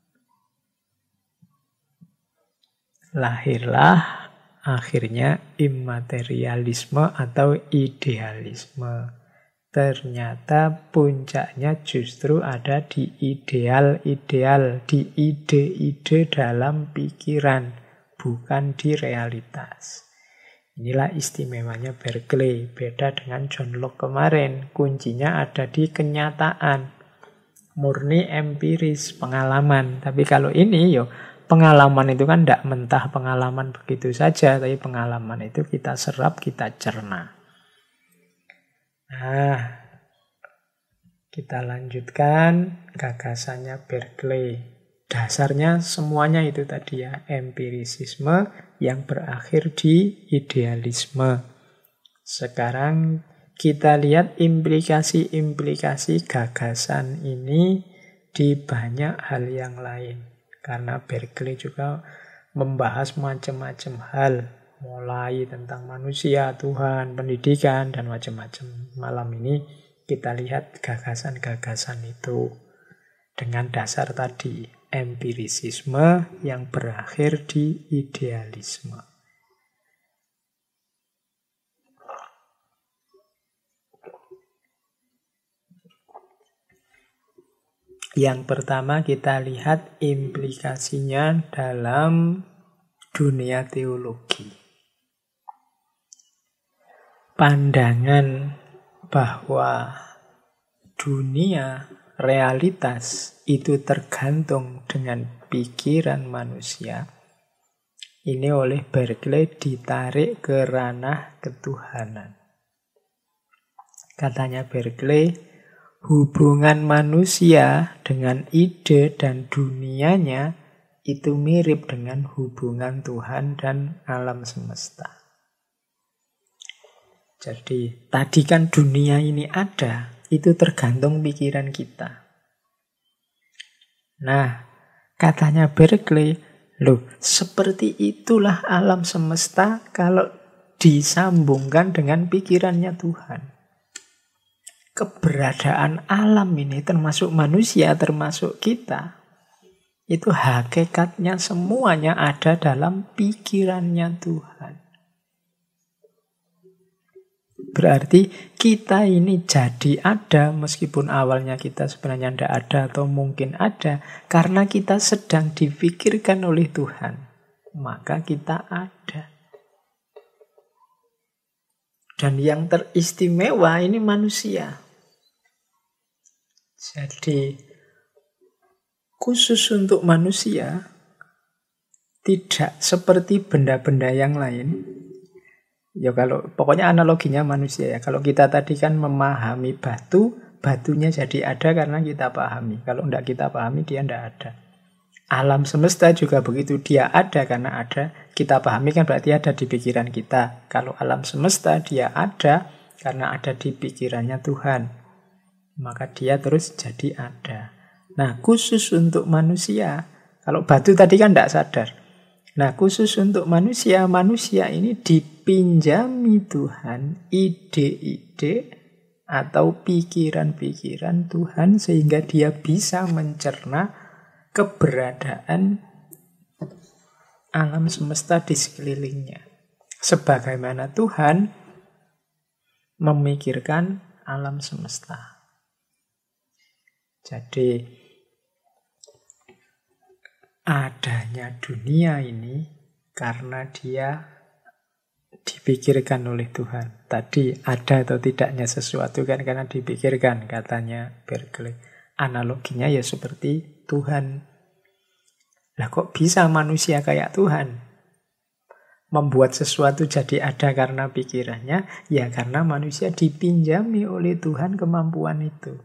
S1: Lahirlah akhirnya immaterialisme atau idealisme. Ternyata puncaknya justru ada di ideal-ideal, di ide-ide dalam pikiran. bukan di realitas. Inilah istimewanya Berkeley, beda dengan John Locke kemarin. Kuncinya ada di kenyataan, murni empiris, pengalaman. Tapi kalau ini, pengalaman itu kan tidak mentah pengalaman begitu saja, tapi pengalaman itu kita serap, kita cerna. Nah, kita lanjutkan gagasannya Berkeley. Dasarnya semuanya itu tadi ya, empirisisme yang berakhir di idealisme. Sekarang kita lihat implikasi-implikasi gagasan ini di banyak hal yang lain. Karena Berkeley juga membahas macam-macam hal, mulai tentang manusia, Tuhan, pendidikan, dan macam-macam. Malam ini kita lihat gagasan-gagasan itu dengan dasar tadi, empirisisme yang berakhir di idealisme. Yang pertama kita lihat implikasinya dalam dunia teologi. Pandangan bahwa dunia realitas itu tergantung dengan pikiran manusia, ini oleh Berkeley ditarik ke ranah ketuhanan. Katanya Berkeley, hubungan manusia dengan ide dan dunianya itu mirip dengan hubungan Tuhan dan alam semesta. Jadi tadi kan dunia ini ada, itu tergantung pikiran kita. Nah, katanya Berkeley, seperti itulah alam semesta kalau disambungkan dengan pikirannya Tuhan. Keberadaan alam ini termasuk manusia, termasuk kita, itu hakikatnya semuanya ada dalam pikirannya Tuhan. Berarti kita ini jadi ada meskipun awalnya kita sebenarnya tidak ada atau mungkin ada, karena kita sedang dipikirkan oleh Tuhan, maka kita ada. Dan yang teristimewa ini manusia. Jadi khusus untuk manusia, tidak seperti benda-benda yang lain. Ya kalau pokoknya analoginya manusia ya. Kalau kita tadi kan memahami batu, batunya jadi ada karena kita pahami. Kalau tidak kita pahami, dia tidak ada. Alam semesta juga begitu, dia ada karena ada. Kita pahami kan berarti ada di pikiran kita. Kalau alam semesta dia ada karena ada di pikirannya Tuhan, maka dia terus jadi ada. Nah, khusus untuk manusia, kalau batu tadi kan tidak sadar. Nah, khusus untuk manusia, manusia ini dipinjami Tuhan ide-ide atau pikiran-pikiran Tuhan sehingga dia bisa mencerna keberadaan alam semesta di sekelilingnya. Sebagaimana Tuhan memikirkan alam semesta. Jadi adanya dunia ini karena dia dipikirkan oleh Tuhan. Tadi ada atau tidaknya sesuatu kan karena dipikirkan, katanya Berkeley. Analoginya ya seperti Tuhan. Lah kok bisa manusia kayak Tuhan? Membuat sesuatu jadi ada karena pikirannya, ya karena manusia dipinjami oleh Tuhan kemampuan itu.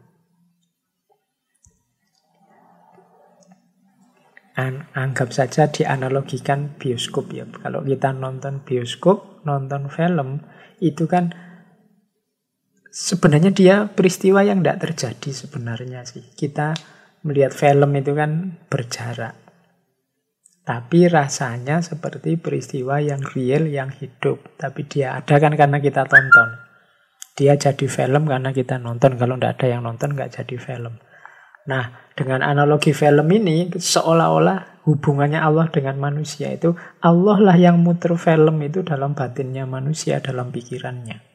S1: Anggap saja dianalogikan bioskop ya. Kalau kita nonton bioskop, nonton film, itu kan sebenarnya dia peristiwa yang tidak terjadi sebenarnya sih. Kita melihat film itu kan berjarak. Tapi rasanya seperti peristiwa yang real, yang hidup. Tapi dia ada kan karena kita tonton. Dia jadi film karena kita nonton. Kalau tidak ada yang nonton, nggak jadi film. Nah, dengan analogi film ini, seolah-olah hubungannya Allah dengan manusia itu, Allah lah yang muter film itu dalam batinnya manusia, dalam pikirannya.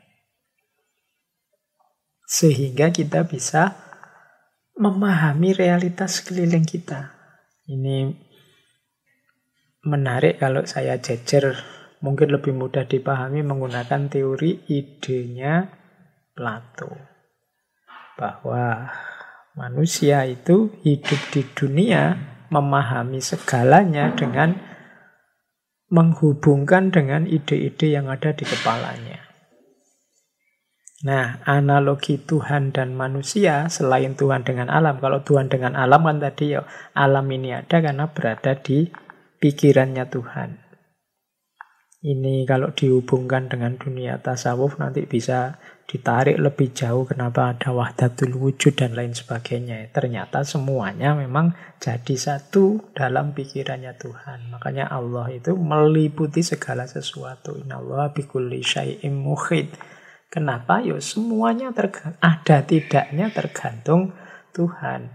S1: Sehingga kita bisa memahami realitas sekeliling kita. Ini menarik kalau saya jejer, mungkin lebih mudah dipahami menggunakan teori idenya Plato. Bahwa manusia itu hidup di dunia memahami segalanya dengan menghubungkan dengan ide-ide yang ada di kepalanya. Nah, analogi Tuhan dan manusia selain Tuhan dengan alam. Kalau Tuhan dengan alam kan tadi ya alam ini ada karena berada di pikirannya Tuhan. Ini kalau dihubungkan dengan dunia tasawuf nanti bisa ditarik lebih jauh kenapa ada wahdatul wujud dan lain sebagainya. Ternyata semuanya memang jadi satu dalam pikirannya Tuhan. Makanya Allah itu meliputi segala sesuatu. Innallaha bikulli syai'im muhit. Kenapa? Ya semuanya ada tidaknya tergantung Tuhan.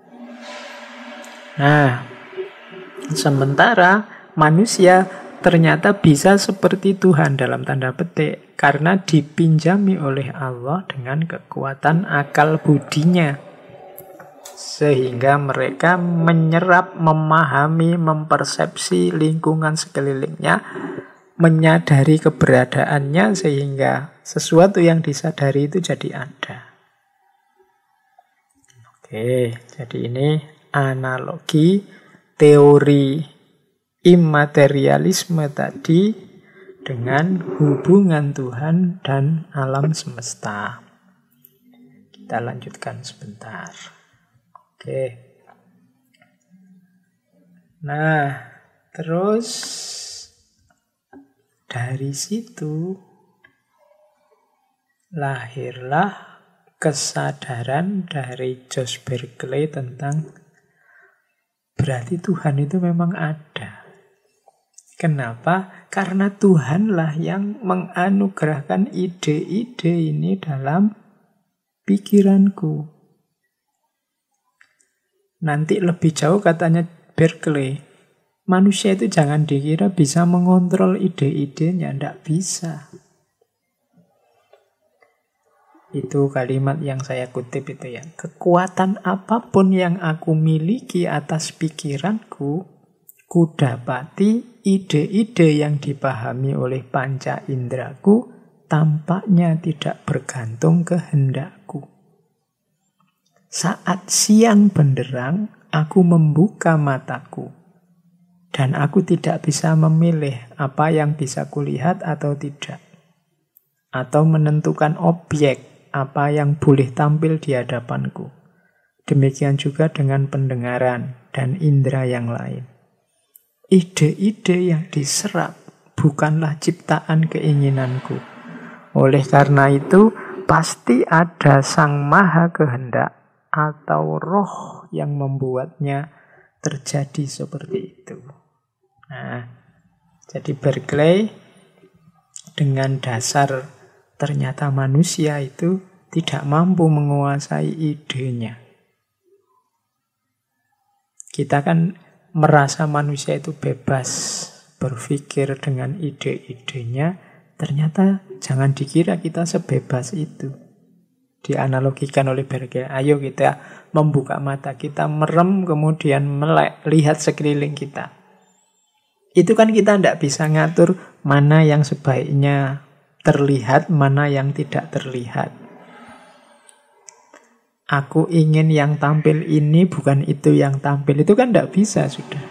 S1: Nah, sementara manusia ternyata bisa seperti Tuhan dalam tanda petik karena dipinjami oleh Allah dengan kekuatan akal budinya. Sehingga mereka menyerap, memahami, mempersepsi lingkungan sekelilingnya, menyadari keberadaannya sehingga sesuatu yang disadari itu jadi ada. Oke, jadi ini analogi teori immaterialisme tadi dengan hubungan Tuhan dan alam semesta. Kita lanjutkan sebentar. Oke. Nah, terus dari situ lahirlah kesadaran dari Josh Berkeley tentang berarti Tuhan itu memang ada. Kenapa? Karena Tuhanlah yang menganugerahkan ide-ide ini dalam pikiranku. Nanti lebih jauh katanya Berkeley, manusia itu jangan dikira bisa mengontrol ide-idenya, tidak bisa. Itu kalimat yang saya kutip itu ya. Kekuatan apapun yang aku miliki atas pikiranku, kudapati ide-ide yang dipahami oleh panca indraku tampaknya tidak bergantung kehendakku. Saat siang benderang, aku membuka mataku. Dan aku tidak bisa memilih apa yang bisa kulihat atau tidak. Atau menentukan objek apa yang boleh tampil di hadapanku. Demikian juga dengan pendengaran dan indera yang lain. Ide-ide yang diserap bukanlah ciptaan keinginanku. Oleh karena itu, pasti ada Sang Maha Kehendak atau roh yang membuatnya terjadi seperti itu. Nah, jadi Berkeley dengan dasar ternyata manusia itu tidak mampu menguasai idenya. Kita kan merasa manusia itu bebas berpikir dengan ide-idenya, ternyata jangan dikira kita sebebas itu. Dianalogikan oleh Berkeley, ayo kita membuka mata, kita merem kemudian melek, lihat sekeliling kita. Itu kan kita tidak bisa ngatur mana yang sebaiknya terlihat, mana yang tidak terlihat. Aku ingin yang tampil ini, bukan itu yang tampil. Itu kan tidak bisa sudah.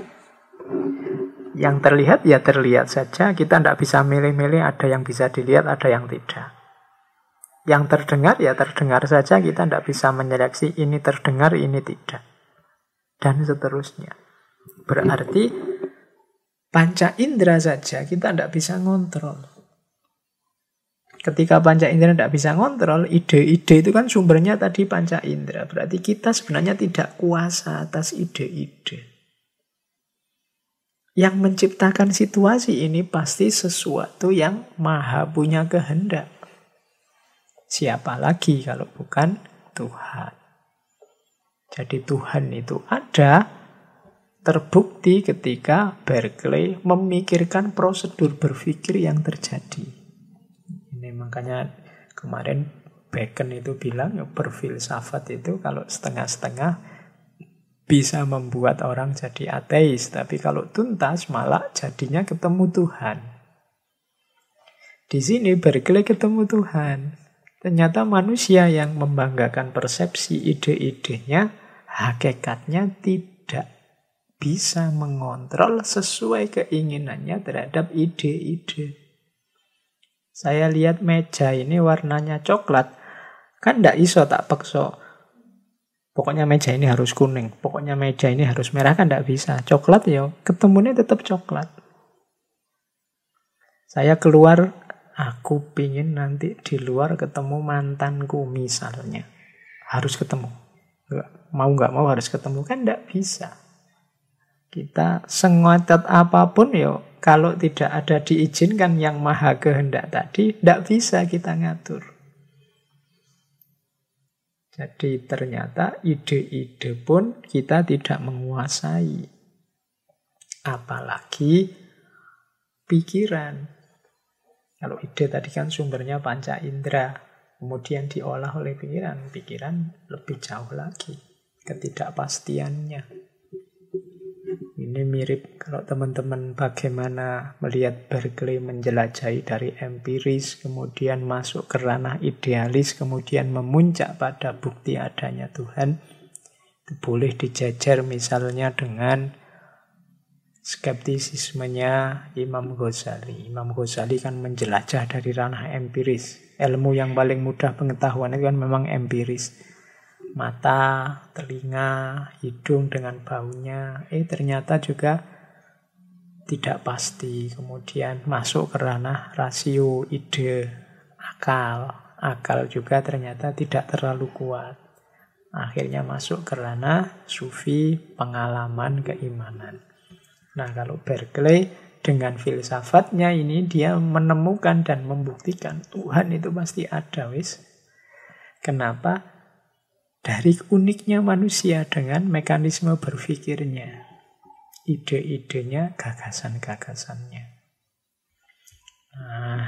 S1: Yang terlihat ya terlihat saja. Kita tidak bisa milih-milih, ada yang bisa dilihat, ada yang tidak. Yang terdengar ya terdengar saja. Kita tidak bisa menyeleksi ini terdengar, ini tidak. Dan seterusnya. Berarti panca indera saja kita tidak bisa ngontrol. Ketika panca indera tidak bisa ngontrol, ide-ide itu kan sumbernya tadi panca indera. Berarti kita sebenarnya tidak kuasa atas ide-ide. Yang menciptakan situasi ini pasti sesuatu yang maha punya kehendak. Siapa lagi kalau bukan Tuhan? Jadi Tuhan itu ada, terbukti ketika Berkeley memikirkan prosedur berpikir yang terjadi. Ini makanya kemarin Bacon itu bilang berfilsafat itu kalau setengah-setengah bisa membuat orang jadi ateis. Tapi kalau tuntas malah jadinya ketemu Tuhan. Di sini Berkeley ketemu Tuhan. Ternyata manusia yang membanggakan persepsi ide-idenya, hakikatnya tidak bisa mengontrol sesuai keinginannya terhadap ide-ide. Saya lihat meja ini warnanya coklat, kan ndak iso tak paksa. Pokoknya meja ini harus kuning, pokoknya meja ini harus merah, kan ndak bisa. Coklat ya, ketemunya tetap coklat. Saya keluar, aku pingin nanti di luar ketemu mantanku misalnya. Harus ketemu. Nggak mau harus ketemu, kan ndak bisa. Kita sengotot apapun ya, kalau tidak ada diizinkan yang maha kehendak tadi, ndak bisa kita ngatur. Jadi ternyata ide-ide pun kita tidak menguasai. Apalagi pikiran. Kalau ide tadi kan sumbernya panca indera, kemudian diolah oleh pikiran. Pikiran lebih jauh lagi ketidakpastiannya. Ini mirip kalau teman-teman bagaimana melihat Berkeley menjelajahi dari empiris, kemudian masuk ke ranah idealis, kemudian memuncak pada bukti adanya Tuhan. Itu boleh dijajar misalnya dengan skeptisismenya Imam Ghazali. Imam Ghazali kan menjelajah dari ranah empiris. Ilmu yang paling mudah pengetahuan itu kan memang empiris. Mata, telinga, hidung dengan baunya, ternyata juga tidak pasti. Kemudian masuk ke ranah rasio, ide, akal. Akal juga ternyata tidak terlalu kuat. Akhirnya masuk ke ranah sufi, pengalaman, keimanan. Nah, kalau Berkeley dengan filsafatnya ini dia menemukan dan membuktikan Tuhan itu pasti ada, wis. Kenapa? Dari uniknya manusia dengan mekanisme berpikirnya, ide-idenya, gagasan-gagasannya. Nah,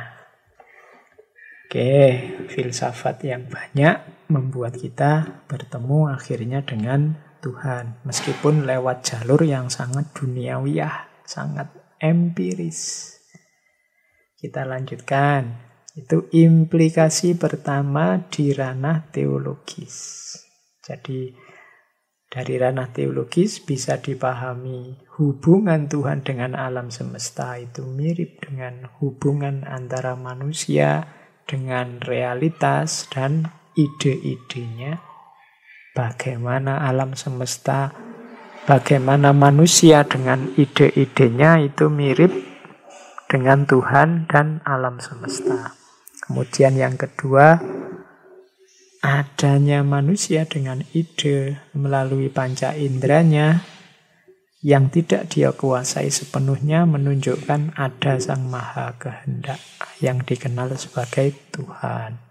S1: filsafat yang banyak membuat kita bertemu akhirnya dengan Tuhan. Meskipun lewat jalur yang sangat duniawiyah, sangat empiris. Kita lanjutkan. Itu implikasi pertama di ranah teologis. Jadi dari ranah teologis bisa dipahami hubungan Tuhan dengan alam semesta itu mirip dengan hubungan antara manusia dengan realitas dan ide-idenya. Bagaimana alam semesta, bagaimana manusia dengan ide-idenya itu mirip dengan Tuhan dan alam semesta. Kemudian yang kedua, adanya manusia dengan ide melalui panca inderanya yang tidak dia kuasai sepenuhnya menunjukkan ada Sang Maha Kehendak yang dikenal sebagai Tuhan.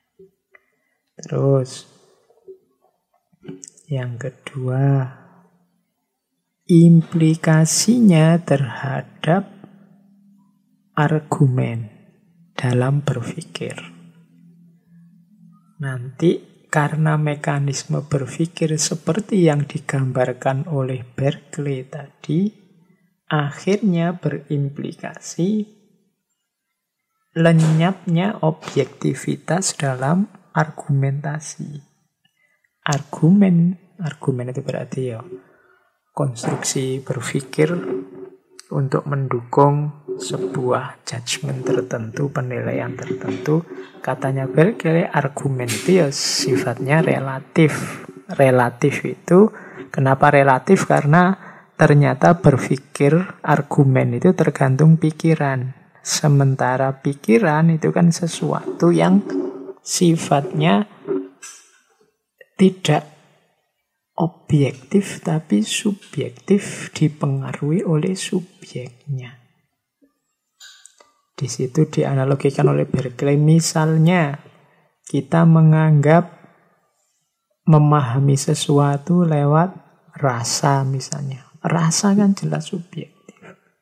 S1: Terus, yang kedua, implikasinya terhadap argumen dalam berpikir. Nanti karena mekanisme berpikir seperti yang digambarkan oleh Berkeley tadi, akhirnya berimplikasi lenyapnya objektivitas dalam argumentasi. Argumen itu berarti ya konstruksi berpikir untuk mendukung sebuah judgement tertentu, penilaian tertentu. Katanya Berkeley, argumen itu ya sifatnya relatif. Relatif itu, kenapa relatif? Karena ternyata berpikir, argumen itu tergantung pikiran. Sementara pikiran itu kan sesuatu yang sifatnya tidak objektif tapi subjektif, dipengaruhi oleh subjeknya. Di situ dianalogikan oleh Berkeley, misalnya kita menganggap memahami sesuatu lewat rasa misalnya. Rasa kan jelas subjektif.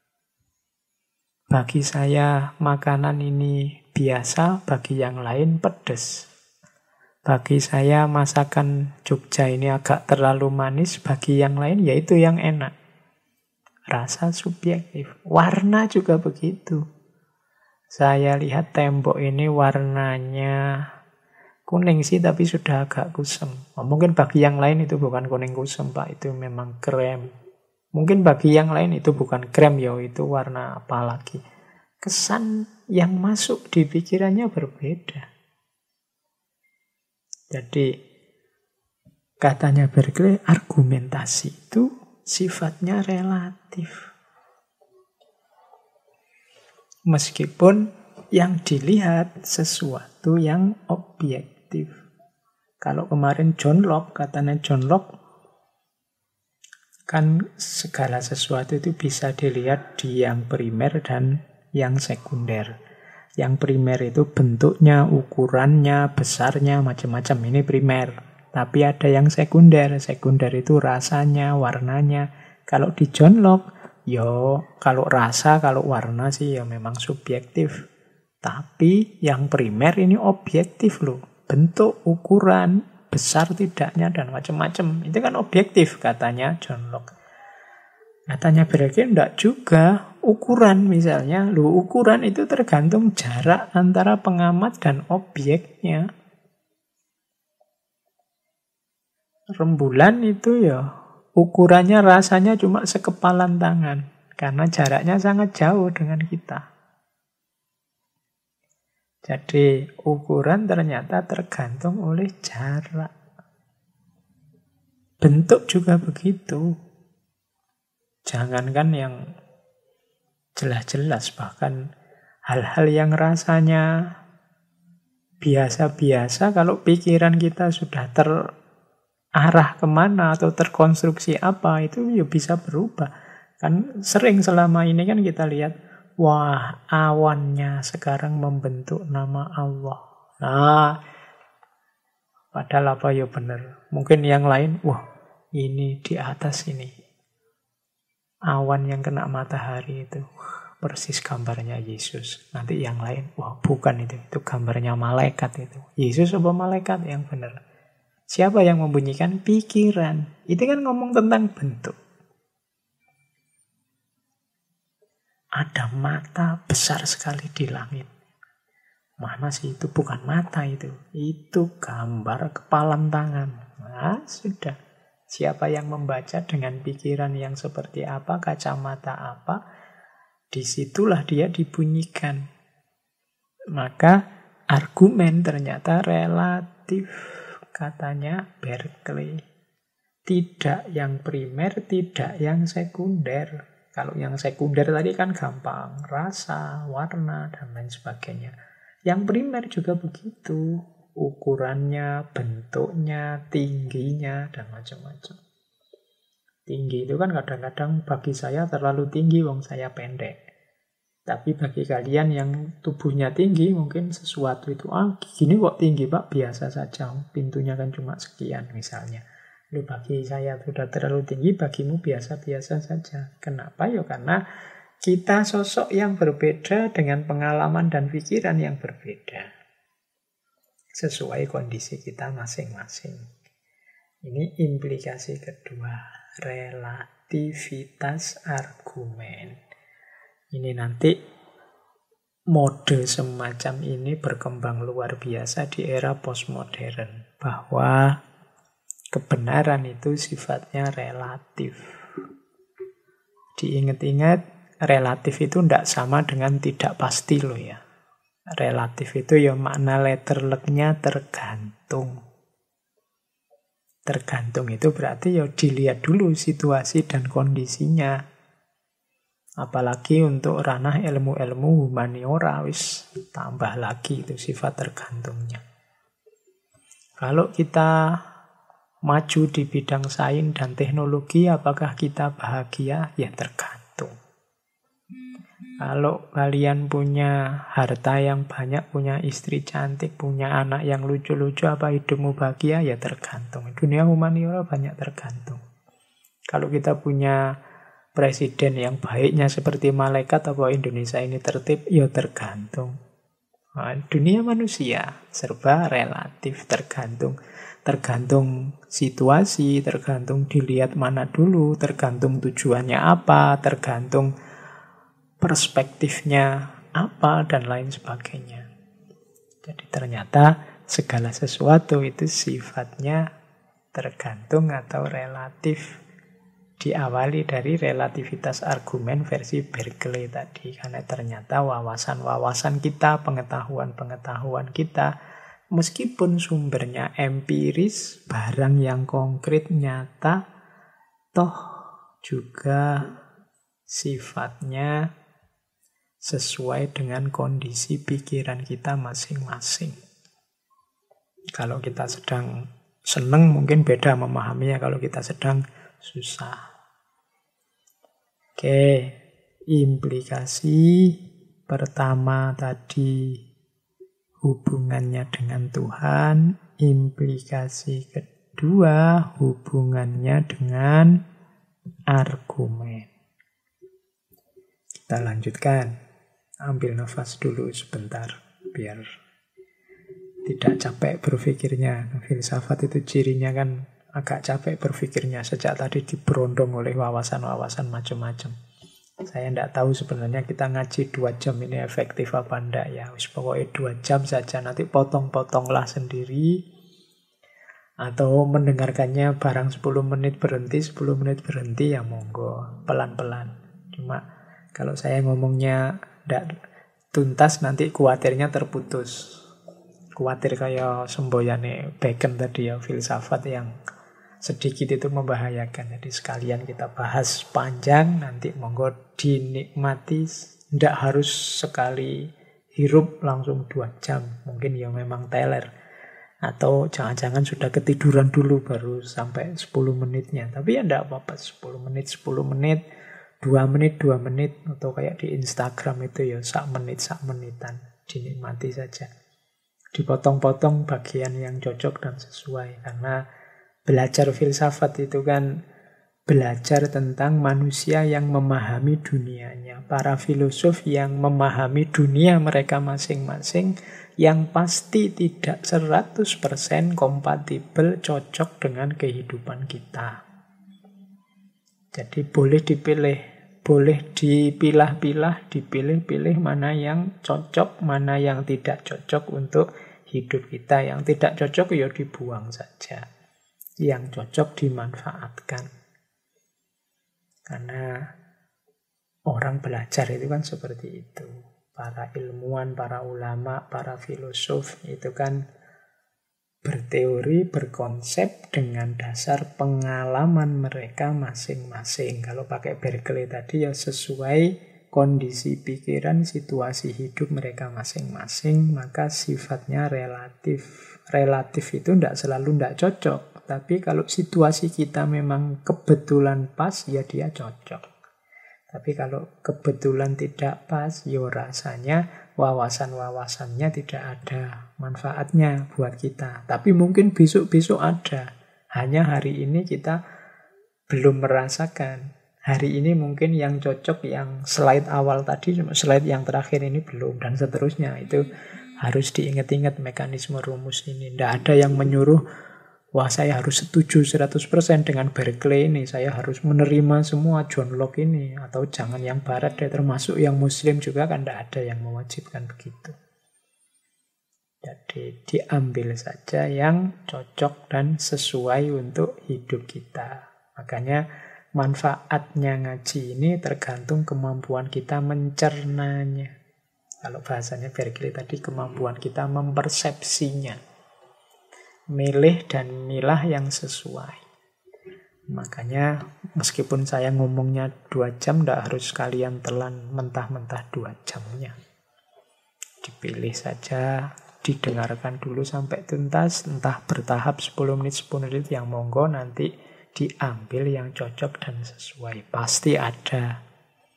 S1: Bagi saya makanan ini biasa, bagi yang lain pedas. Bagi saya masakan Jogja ini agak terlalu manis, bagi yang lain yaitu yang enak. Rasa subjektif. Warna juga begitu. Saya lihat tembok ini warnanya kuning sih, tapi sudah agak kusem. Mungkin bagi yang lain itu bukan kuning kusem, Pak. Itu memang krem. Mungkin bagi yang lain itu bukan krem, ya itu warna apa lagi. Kesan yang masuk di pikirannya berbeda. Jadi, katanya Berkeley, argumentasi itu sifatnya relatif. Meskipun yang dilihat sesuatu yang objektif. Kalau kemarin katanya John Locke, kan segala sesuatu itu bisa dilihat di yang primer dan yang sekunder. Yang primer itu bentuknya, ukurannya, besarnya, macam-macam. Ini primer. Tapi ada yang sekunder. Sekunder itu rasanya, warnanya. Kalau di John Locke, kalau rasa, kalau warna sih ya memang subjektif. Tapi yang primer ini objektif loh. Bentuk, ukuran, besar tidaknya, dan macam-macam. Itu kan objektif, katanya John Locke. Katanya Berkeley enggak juga. Ukuran misalnya, ukuran itu tergantung jarak antara pengamat dan objeknya. Rembulan itu ya ukurannya rasanya cuma sekepalan tangan. Karena jaraknya sangat jauh dengan kita. Jadi ukuran ternyata tergantung oleh jarak. Bentuk juga begitu. Jangankan yang jelas-jelas, bahkan hal-hal yang rasanya biasa-biasa, kalau pikiran kita sudah terarah kemana atau terkonstruksi apa, itu ya bisa berubah. Kan sering selama ini kan kita lihat, wah awannya sekarang membentuk nama Allah. Nah, padahal apa ya benar. Mungkin yang lain, wah ini di atas ini. Awan yang kena matahari itu persis gambarnya Yesus. Nanti yang lain, wah bukan itu gambarnya malaikat itu. Yesus apa malaikat yang benar? Siapa yang membunyikan? Pikiran. Itu kan ngomong tentang bentuk. Ada mata besar sekali di langit. Mana sih itu? Bukan mata itu. Itu gambar kepalan tangan. Nah, sudah. Siapa yang membaca dengan pikiran yang seperti apa, kacamata apa, disitulah dia dibunyikan. Maka argumen ternyata relatif, katanya Berkeley. Tidak yang primer, tidak yang sekunder. Kalau yang sekunder tadi kan gampang, rasa, warna, dan lain sebagainya. Yang primer juga begitu. Ukurannya, bentuknya, tingginya, dan macam-macam. Tinggi itu kan kadang-kadang bagi saya terlalu tinggi, wong saya pendek. Tapi bagi kalian yang tubuhnya tinggi, mungkin sesuatu itu, gini kok tinggi Pak, biasa saja. Pintunya kan cuma sekian misalnya. Lalu bagi saya sudah terlalu tinggi, bagimu biasa-biasa saja. Kenapa? Ya karena kita sosok yang berbeda dengan pengalaman dan pikiran yang berbeda. Sesuai kondisi kita masing-masing. Ini implikasi kedua, relativitas argumen. Ini nanti mode semacam ini berkembang luar biasa di era postmodern. Bahwa kebenaran itu sifatnya relatif. Diingat-ingat, relatif itu tidak sama dengan tidak pasti loh ya. Relatif itu ya makna letter luck-nya tergantung. Tergantung itu berarti ya dilihat dulu situasi dan kondisinya. Apalagi untuk ranah ilmu-ilmu humaniora, wis tambah lagi itu sifat tergantungnya. Kalau kita maju di bidang sains dan teknologi, apakah kita bahagia? Ya tergantung. Kalau kalian punya harta yang banyak, punya istri cantik, punya anak yang lucu-lucu, apa hidupmu bahagia? Ya tergantung. Dunia humaniora banyak tergantung. Kalau kita punya presiden yang baiknya seperti malaikat, apa Indonesia ini tertib? Ya tergantung. Nah, dunia manusia serba relatif, tergantung situasi, tergantung dilihat mana dulu, tergantung tujuannya apa, tergantung perspektifnya apa, dan lain sebagainya. Jadi ternyata segala sesuatu itu sifatnya tergantung atau relatif. Diawali dari relativitas argumen versi Berkeley tadi. Karena ternyata wawasan-wawasan kita, pengetahuan-pengetahuan kita, meskipun sumbernya empiris, barang yang konkret, nyata, toh juga sifatnya sesuai dengan kondisi pikiran kita masing-masing. Kalau kita sedang senang mungkin beda memahaminya kalau kita sedang susah. Oke, implikasi pertama tadi hubungannya dengan Tuhan, implikasi kedua hubungannya dengan argumen. Kita lanjutkan. Ambil nafas dulu sebentar biar tidak capek berpikirnya. Filsafat itu cirinya kan agak capek berpikirnya sejak tadi diberondong oleh wawasan-wawasan macam-macam. Saya tidak tahu sebenarnya kita ngaji 2 jam ini efektif apa enggak ya. Pokoknya 2 jam saja, nanti potong-potonglah sendiri. Atau mendengarkannya barang 10 menit berhenti, 10 menit berhenti, ya monggo. Pelan-pelan. Cuma kalau saya ngomongnya tidak tuntas nanti kuatirnya terputus. Kuatir kayak semboyane Bacon tadi ya, filsafat yang sedikit itu membahayakan. Jadi sekalian kita bahas panjang, nanti monggo dinikmati. Tidak harus sekali hirup langsung 2 jam. Mungkin ya memang teler. Atau jangan-jangan sudah ketiduran dulu baru sampai 10 menitnya. Tapi ya tidak apa-apa, 10 menit, 10 menit, 2 menit, 2 menit. Atau kayak di Instagram itu ya, sak menitan. Dinikmati saja. Dipotong-potong bagian yang cocok dan sesuai. Karena belajar filsafat itu kan belajar tentang manusia yang memahami dunianya. Para filosof yang memahami dunia mereka masing-masing, yang pasti tidak 100% kompatibel, cocok dengan kehidupan kita. Jadi boleh dipilih, boleh dipilah-pilah, dipilih-pilih mana yang cocok, mana yang tidak cocok untuk hidup kita. Yang tidak cocok ya dibuang saja. Yang cocok dimanfaatkan. Karena orang belajar itu kan seperti itu. Para ilmuwan, para ulama, para filosof itu kan berteori, berkonsep dengan dasar pengalaman mereka masing-masing. Kalau pakai Berkeley tadi ya sesuai kondisi pikiran, situasi hidup mereka masing-masing, maka sifatnya relatif. Relatif itu tidak selalu tidak cocok. Tapi kalau situasi kita memang kebetulan pas, ya dia cocok. Tapi kalau kebetulan tidak pas, ya rasanya wawasan-wawasannya tidak ada manfaatnya buat kita. Tapi mungkin besok-besok ada. Hanya hari ini kita belum merasakan. Hari ini mungkin yang cocok, yang slide awal tadi, slide yang terakhir ini belum, dan seterusnya. Itu harus diingat-ingat mekanisme rumus ini. Tidak ada yang menyuruh, wah saya harus setuju 100% dengan Berkeley ini, saya harus menerima semua John Locke ini, atau jangan yang barat deh, termasuk yang muslim juga kan tidak ada yang mewajibkan begitu. Jadi diambil saja yang cocok dan sesuai untuk hidup kita. Makanya manfaatnya ngaji ini tergantung kemampuan kita mencernanya. Kalau bahasanya Berkeley tadi, kemampuan kita mempersepsinya. Milih dan milah yang sesuai. Makanya meskipun saya ngomongnya 2 jam, tidak harus kalian telan mentah-mentah 2 jamnya. Dipilih saja, didengarkan dulu sampai tuntas, entah bertahap 10 menit, 10 menit yang monggo, nanti diambil yang cocok dan sesuai. Pasti ada.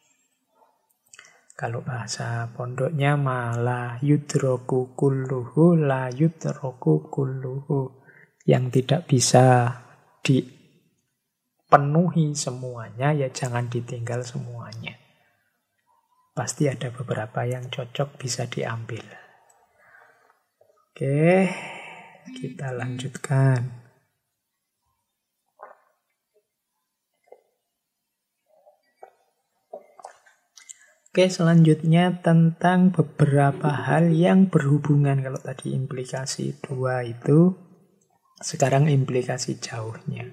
S1: Kalau bahasa pondoknya malah yudroku kulluhu la yudroku kulluhu. Yang tidak bisa dipenuhi semuanya, ya jangan ditinggal semuanya. Pasti ada beberapa yang cocok bisa diambil. Oke, kita lanjutkan. Oke, selanjutnya tentang beberapa hal yang berhubungan. Kalau tadi implikasi 2 itu, sekarang implikasi jauhnya.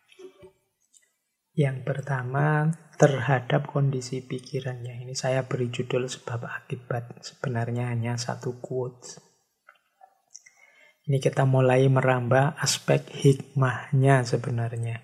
S1: Yang pertama, terhadap kondisi pikirannya. Ini saya beri judul sebab akibat. Sebenarnya hanya satu quotes. Ini kita mulai merambah aspek hikmahnya sebenarnya.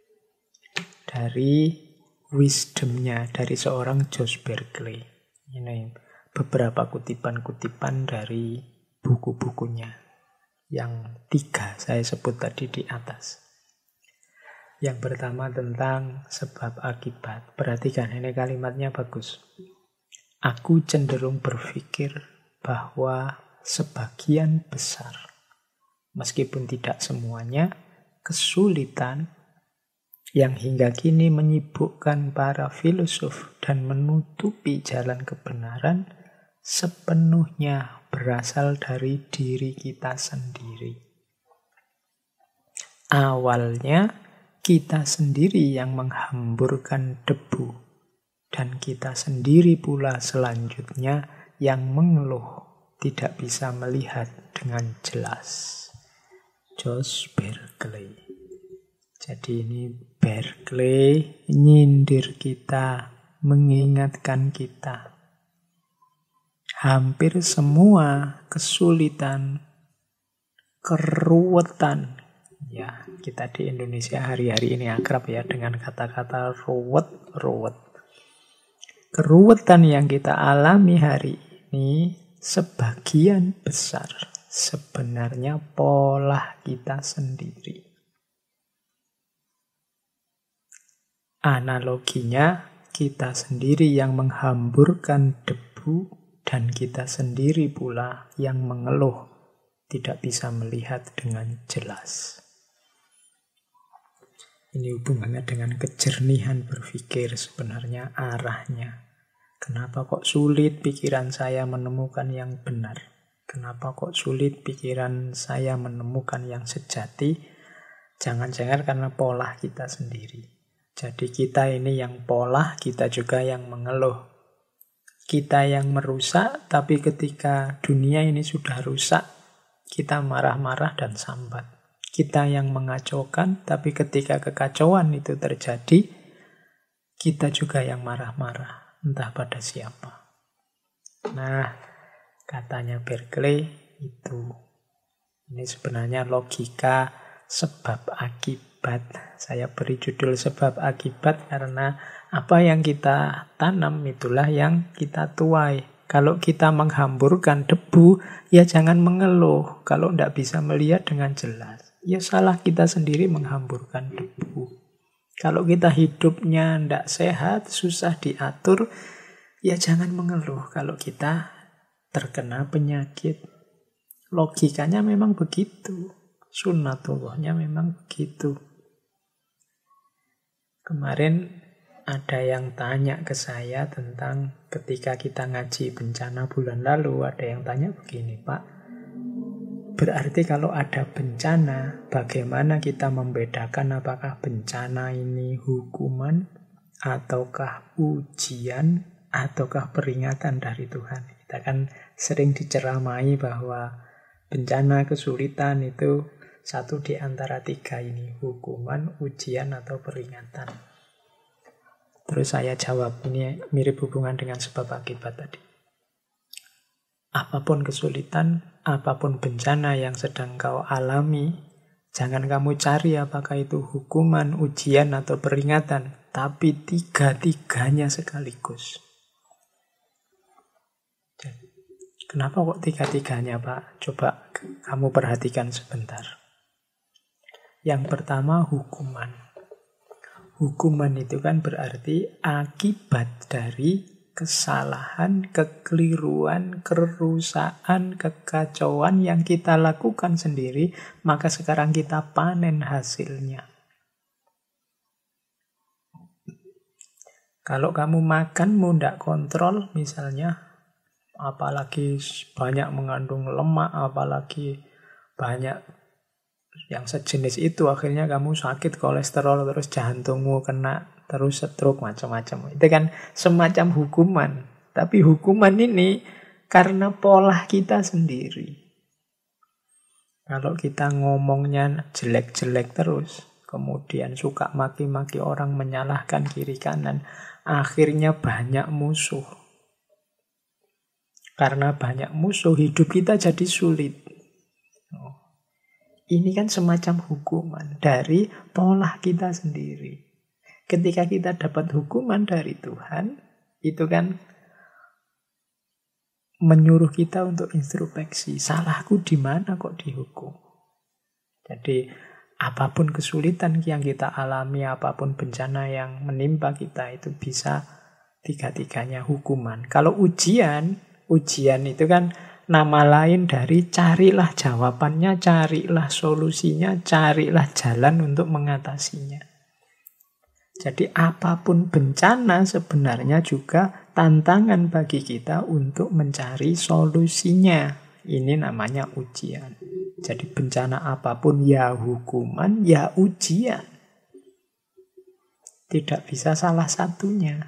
S1: Dari wisdomnya dari seorang Josh Berkeley. Ini beberapa kutipan-kutipan dari buku-bukunya. Yang 3 saya sebut tadi di atas. Yang pertama tentang sebab akibat. Perhatikan, ini kalimatnya bagus. Aku cenderung berpikir bahwa sebagian besar, meskipun tidak semuanya, kesulitan yang hingga kini menyibukkan para filosof dan menutupi jalan kebenaran sepenuhnya berasal dari diri kita sendiri. Awalnya kita sendiri yang menghamburkan debu dan kita sendiri pula selanjutnya yang mengeluh tidak bisa melihat dengan jelas. Josh Berkeley. Jadi ini Berkeley nyindir kita, mengingatkan kita. Hampir semua kesulitan, keruwetan. Ya, kita di Indonesia hari-hari ini akrab ya dengan kata-kata ruwet. Keruwetan yang kita alami hari ini sebagian besar sebenarnya pola kita sendiri. Analoginya, kita sendiri yang menghamburkan debu dan kita sendiri pula yang mengeluh, tidak bisa melihat dengan jelas. Ini hubungannya dengan kejernihan berpikir sebenarnya arahnya. Kenapa kok sulit pikiran saya menemukan yang benar? Kenapa kok sulit pikiran saya menemukan yang sejati? Jangan-jangan karena pola kita sendiri. Jadi kita ini yang pola, kita juga yang mengeluh. Kita yang merusak, tapi ketika dunia ini sudah rusak, kita marah-marah dan sambat. Kita yang mengacaukan, tapi ketika kekacauan itu terjadi, kita juga yang marah-marah, entah pada siapa. Nah, katanya Berkeley itu, ini sebenarnya logika sebab akibat. Saya beri judul sebab akibat karena apa yang kita tanam itulah yang kita tuai. Kalau kita menghamburkan debu, ya jangan mengeluh. Kalau tidak bisa melihat dengan jelas, ya salah kita sendiri menghamburkan debu. Kalau kita hidupnya tidak sehat, susah diatur, ya jangan mengeluh kalau kita terkena penyakit. Logikanya memang begitu. Sunnatullahnya memang begitu. Kemarin ada yang tanya ke saya tentang ketika kita ngaji bencana bulan lalu, ada yang tanya begini, Pak, berarti kalau ada bencana, bagaimana kita membedakan apakah bencana ini hukuman, ataukah ujian, ataukah peringatan dari Tuhan? Kita kan sering diceramai bahwa bencana, kesulitan itu satu di antara 3 ini, hukuman, ujian, atau peringatan. Terus saya jawab, ini mirip hubungan dengan sebab akibat tadi. Apapun kesulitan, apapun bencana yang sedang kau alami, jangan kamu cari apakah itu hukuman, ujian, atau peringatan, tapi 3-tiganya sekaligus. Kenapa kok 3-tiganya, Pak? Coba kamu perhatikan sebentar. Yang pertama, hukuman. Hukuman itu kan berarti akibat dari kesalahan, kekeliruan, kerusakan, kekacauan yang kita lakukan sendiri, maka sekarang kita panen hasilnya. Kalau kamu makanmu tidak kontrol, misalnya, apalagi banyak mengandung lemak, apalagi banyak yang sejenis itu, akhirnya kamu sakit kolesterol, terus jantungmu kena, terus stroke, macam-macam. Itu kan semacam hukuman. Tapi hukuman ini karena pola kita sendiri. Kalau kita ngomongnya jelek-jelek terus, kemudian suka maki-maki orang, menyalahkan kiri kanan, akhirnya banyak musuh. Karena banyak musuh, hidup kita jadi sulit. Ini kan semacam hukuman dari pola kita sendiri. Ketika kita dapat hukuman dari Tuhan, itu kan menyuruh kita untuk introspeksi. Salahku di mana kok dihukum? Jadi apapun kesulitan yang kita alami, apapun bencana yang menimpa kita, itu bisa tiga-tiganya hukuman. Kalau ujian itu kan nama lain dari carilah jawabannya, carilah solusinya, carilah jalan untuk mengatasinya. Jadi apapun bencana sebenarnya juga tantangan bagi kita untuk mencari solusinya. Ini namanya ujian. Jadi bencana apapun ya hukuman, ya ujian. Tidak bisa salah satunya.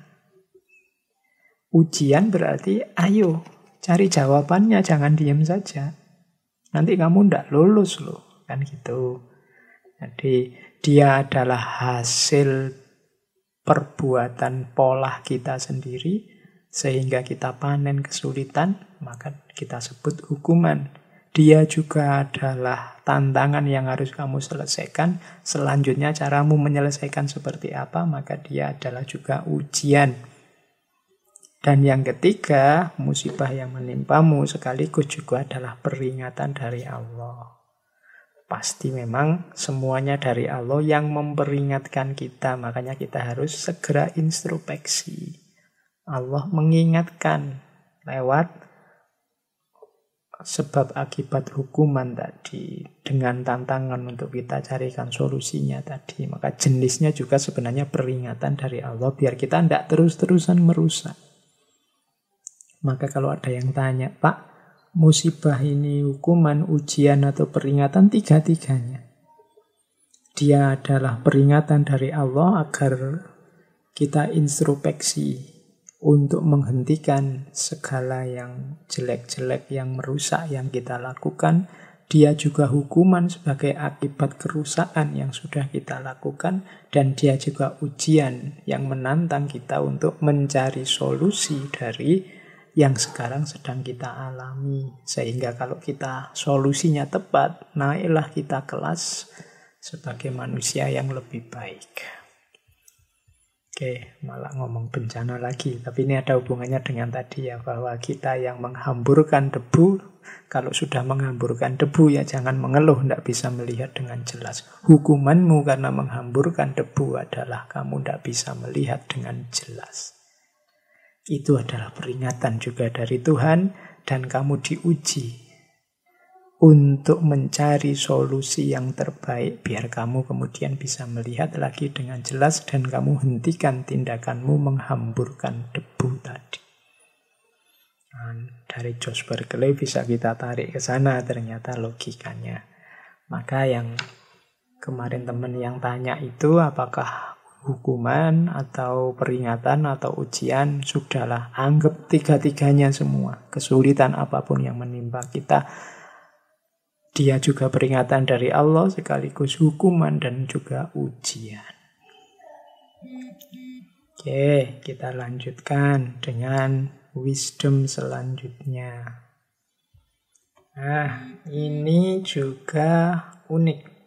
S1: Ujian berarti ayo cari jawabannya, jangan diam saja. Nanti kamu ndak lulus loh, kan gitu. Jadi dia adalah hasil perbuatan pola kita sendiri, sehingga kita panen kesulitan, maka kita sebut hukuman. Dia juga adalah tantangan yang harus kamu selesaikan. Selanjutnya caramu menyelesaikan seperti apa, maka dia adalah juga ujian. Dan yang ketiga, musibah yang menimpamu sekaligus juga adalah peringatan dari Allah. Pasti memang semuanya dari Allah yang memperingatkan kita. Makanya kita harus segera introspeksi. Allah mengingatkan lewat sebab akibat hukuman tadi, dengan tantangan untuk kita carikan solusinya tadi. Maka jenisnya juga sebenarnya peringatan dari Allah biar kita tidak terus-terusan merusak. Maka kalau ada yang tanya, Pak, musibah ini hukuman, ujian, atau peringatan? Tiga-tiganya. Dia adalah peringatan dari Allah agar kita introspeksi untuk menghentikan segala yang jelek-jelek, yang merusak yang kita lakukan. Dia juga hukuman sebagai akibat kerusakan yang sudah kita lakukan. Dan dia juga ujian yang menantang kita untuk mencari solusi dari yang sekarang sedang kita alami. Sehingga kalau kita solusinya tepat, naiklah kita kelas sebagai manusia yang lebih baik. Oke, malah ngomong bencana lagi. Tapi ini ada hubungannya dengan tadi ya, bahwa kita yang menghamburkan debu, kalau sudah menghamburkan debu ya jangan mengeluh, tidak bisa melihat dengan jelas. Hukumanmu karena menghamburkan debu adalah kamu tidak bisa melihat dengan jelas. Itu adalah peringatan juga dari Tuhan, dan kamu diuji untuk mencari solusi yang terbaik biar kamu kemudian bisa melihat lagi dengan jelas dan kamu hentikan tindakanmu menghamburkan debu tadi. Dari Josh Berkeley bisa kita tarik ke sana ternyata logikanya. Maka yang kemarin teman yang tanya itu apakah hukuman atau peringatan atau ujian, sudahlah anggap tiga-tiganya semua. Kesulitan apapun yang menimpa kita, dia juga peringatan dari Allah sekaligus hukuman dan juga ujian. Oke, kita lanjutkan dengan wisdom selanjutnya. Nah, ini juga unik.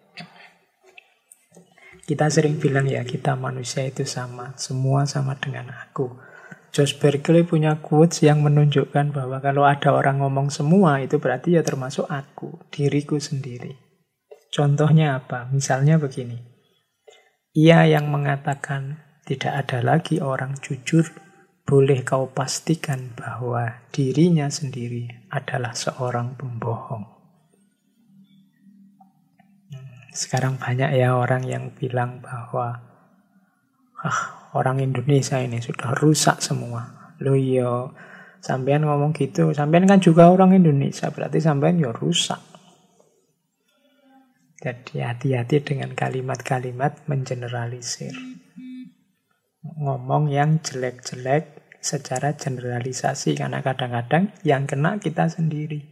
S1: Kita sering bilang ya, kita manusia itu sama, semua sama dengan aku. Josh Berkeley punya quotes yang menunjukkan bahwa kalau ada orang ngomong semua, itu berarti ya termasuk aku, diriku sendiri. Contohnya apa? Misalnya begini. Ia yang mengatakan tidak ada lagi orang jujur, boleh kau pastikan bahwa dirinya sendiri adalah seorang pembohong. Sekarang banyak ya orang yang bilang bahwa orang Indonesia ini sudah rusak semua. Loh iya, Sampean ngomong gitu, sampean kan juga orang Indonesia, berarti sampean ya rusak. Jadi hati-hati dengan kalimat-kalimat mengeneralisir. Ngomong yang jelek-jelek secara generalisasi, karena kadang-kadang yang kena kita sendiri.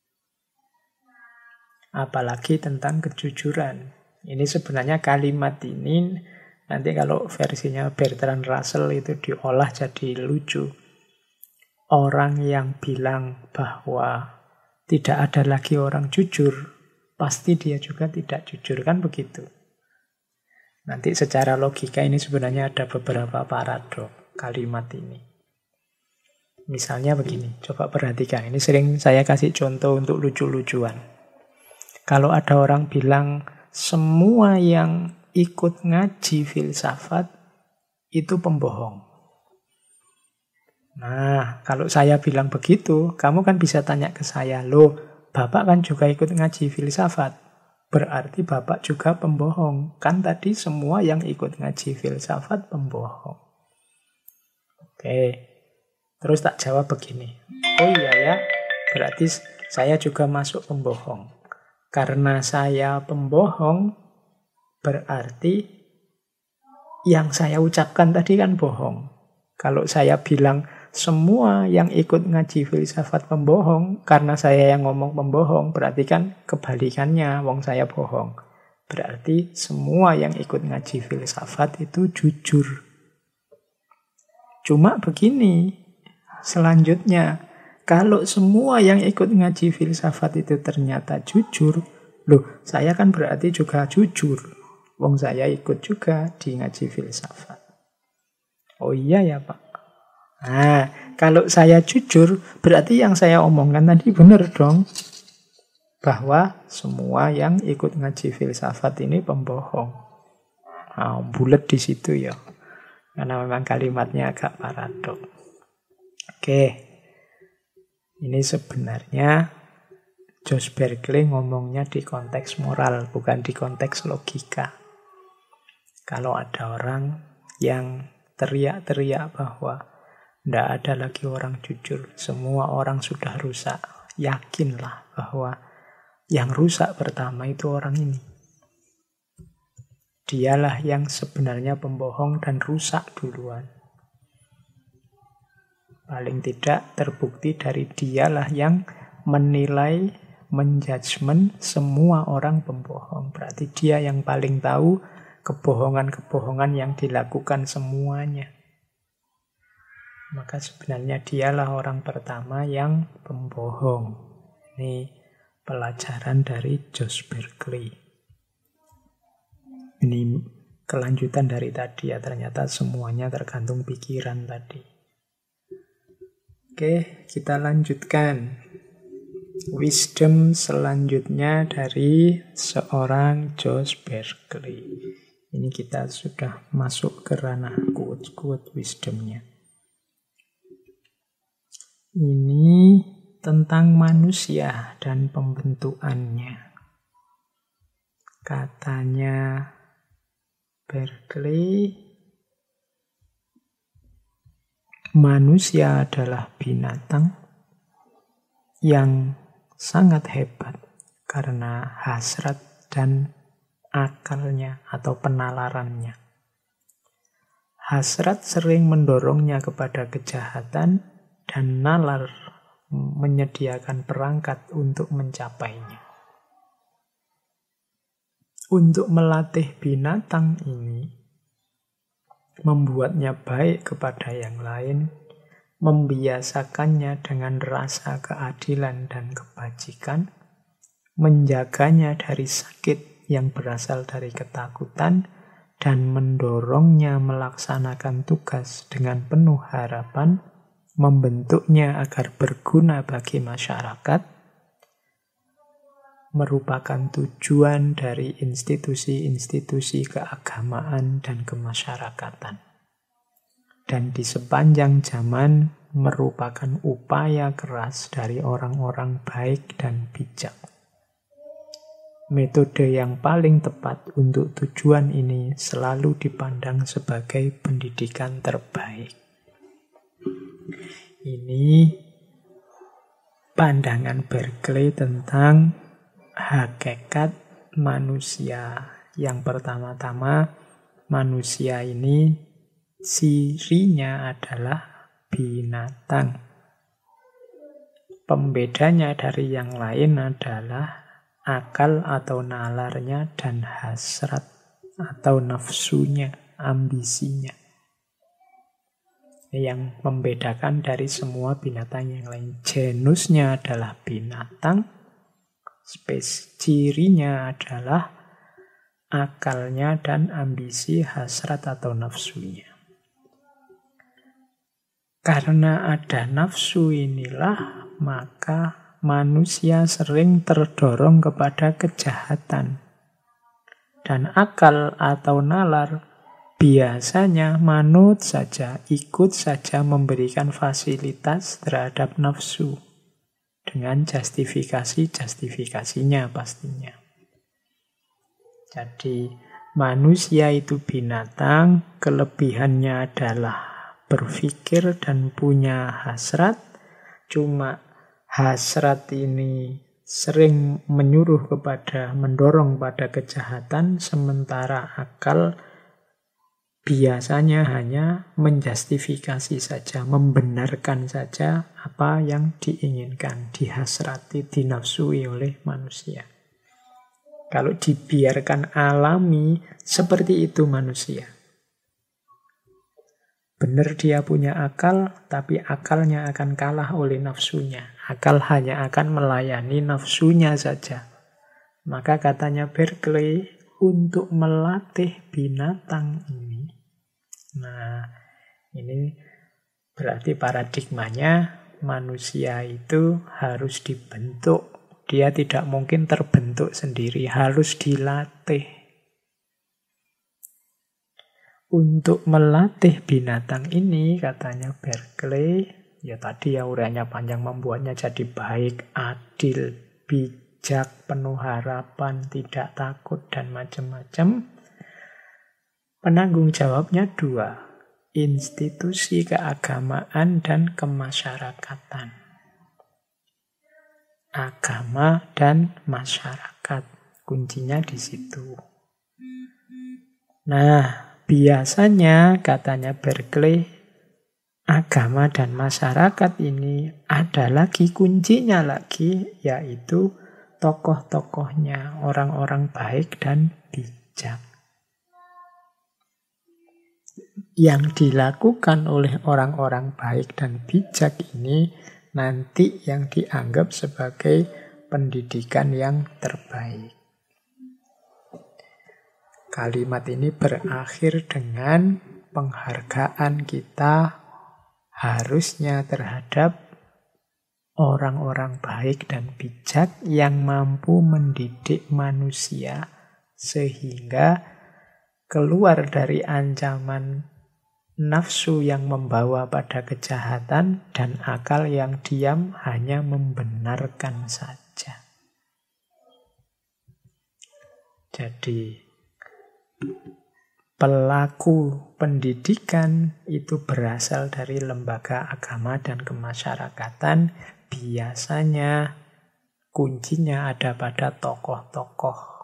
S1: Apalagi tentang kejujuran. Ini sebenarnya kalimat ini, nanti kalau versinya Bertrand Russell itu diolah jadi lucu. Orang yang bilang bahwa tidak ada lagi orang jujur, pasti dia juga tidak jujur, kan begitu. Nanti secara logika ini sebenarnya ada beberapa paradok kalimat ini. Misalnya begini, coba perhatikan. Ini sering saya kasih contoh untuk lucu-lucuan. Kalau ada orang bilang semua yang ikut ngaji filsafat itu pembohong. Nah, kalau saya bilang begitu, kamu kan bisa tanya ke saya, loh, Bapak kan juga ikut ngaji filsafat. Berarti Bapak juga pembohong. Kan tadi semua yang ikut ngaji filsafat pembohong. Oke, terus tak jawab begini. Oh iya ya, berarti saya juga masuk pembohong. Karena saya pembohong, berarti yang saya ucapkan tadi kan bohong. Kalau saya bilang semua yang ikut ngaji filsafat pembohong, karena saya yang ngomong pembohong, berarti kan kebalikannya, wong saya bohong. Berarti semua yang ikut ngaji filsafat itu jujur. Cuma begini, selanjutnya, kalau semua yang ikut ngaji filsafat itu ternyata jujur, loh, saya kan berarti juga jujur. Wong saya ikut juga di ngaji filsafat. Oh iya ya Pak. Nah, kalau saya jujur, berarti yang saya omongkan tadi benar dong. Bahwa semua yang ikut ngaji filsafat ini pembohong. Nah, bulet di situ ya. Karena memang kalimatnya agak paradok. Oke. Ini sebenarnya Josh Berkeley ngomongnya di konteks moral, bukan di konteks logika. Kalau ada orang yang teriak-teriak bahwa tidak ada lagi orang jujur, semua orang sudah rusak, yakinlah bahwa yang rusak pertama itu orang ini. Dialah yang sebenarnya pembohong dan rusak duluan. Paling tidak terbukti dari dialah yang menilai, menjudgment semua orang pembohong. Berarti dia yang paling tahu kebohongan-kebohongan yang dilakukan semuanya. Maka sebenarnya dialah orang pertama yang pembohong. Ini pelajaran dari Josh Berkeley. Ini kelanjutan dari tadi ya, ternyata semuanya tergantung pikiran tadi. Oke, kita lanjutkan. Wisdom selanjutnya dari seorang Josh Berkeley. Ini kita sudah masuk ke ranah quote-quote wisdomnya. Ini tentang manusia dan pembentukannya. Katanya Berkeley, manusia adalah binatang yang sangat hebat karena hasrat dan akalnya atau penalarannya. Hasrat sering mendorongnya kepada kejahatan dan nalar menyediakan perangkat untuk mencapainya. Untuk melatih binatang ini, membuatnya baik kepada yang lain, membiasakannya dengan rasa keadilan dan kebajikan, menjaganya dari sakit yang berasal dari ketakutan, dan mendorongnya melaksanakan tugas dengan penuh harapan, membentuknya agar berguna bagi masyarakat, merupakan tujuan dari institusi-institusi keagamaan dan kemasyarakatan. Dan di sepanjang zaman merupakan upaya keras dari orang-orang baik dan bijak. Metode yang paling tepat untuk tujuan ini selalu dipandang sebagai pendidikan terbaik. Ini pandangan Berkeley tentang hakikat manusia. Yang pertama-tama, manusia ini cirinya adalah binatang. Pembedanya dari yang lain adalah akal atau nalarnya dan hasrat atau nafsunya, ambisinya. Yang membedakan dari semua binatang yang lain. Genusnya adalah binatang, cirinya adalah akalnya dan ambisi, hasrat atau nafsunya. Karena ada nafsu inilah, maka manusia sering terdorong kepada kejahatan. Dan akal atau nalar biasanya manut saja, ikut saja memberikan fasilitas terhadap nafsu. Dengan justifikasinya pastinya. Jadi manusia itu binatang, kelebihannya adalah berpikir dan punya hasrat. Cuma hasrat ini sering mendorong pada kejahatan, sementara akal biasanya hanya menjustifikasi saja, membenarkan saja apa yang diinginkan, dihasrati, dinafsui oleh manusia. Kalau dibiarkan alami, seperti itu manusia. Benar dia punya akal, tapi akalnya akan kalah oleh nafsunya. Akal hanya akan melayani nafsunya saja. Maka katanya Berkeley, untuk melatih binatang ini, nah ini berarti paradigmanya manusia itu harus dibentuk. Dia tidak mungkin terbentuk sendiri, harus dilatih. Untuk melatih binatang ini, katanya Berkeley, ya tadi ya uraiannya panjang, membuatnya jadi baik, adil, bijak, penuh harapan, tidak takut, dan macam-macam. Penanggung jawabnya dua, institusi keagamaan dan kemasyarakatan. Agama dan masyarakat. Kuncinya di situ. Nah, biasanya katanya Berkeley, agama dan masyarakat ini ada lagi kuncinya lagi, yaitu tokoh-tokohnya, orang-orang baik dan bijak. Yang dilakukan oleh orang-orang baik dan bijak ini nanti yang dianggap sebagai pendidikan yang terbaik. Kalimat ini berakhir dengan penghargaan kita harusnya terhadap orang-orang baik dan bijak yang mampu mendidik manusia sehingga keluar dari ancaman nafsu yang membawa pada kejahatan dan akal yang diam hanya membenarkan saja. Jadi pelaku pendidikan itu berasal dari lembaga agama dan kemasyarakatan. Biasanya kuncinya ada pada tokoh-tokoh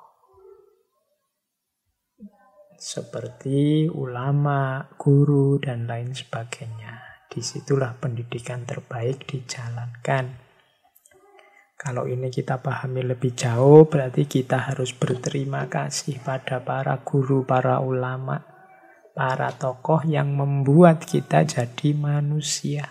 S1: seperti ulama, guru, dan lain sebagainya. Disitulah pendidikan terbaik dijalankan. Kalau ini kita pahami lebih jauh, berarti kita harus berterima kasih pada para guru, para ulama, para tokoh yang membuat kita jadi manusia.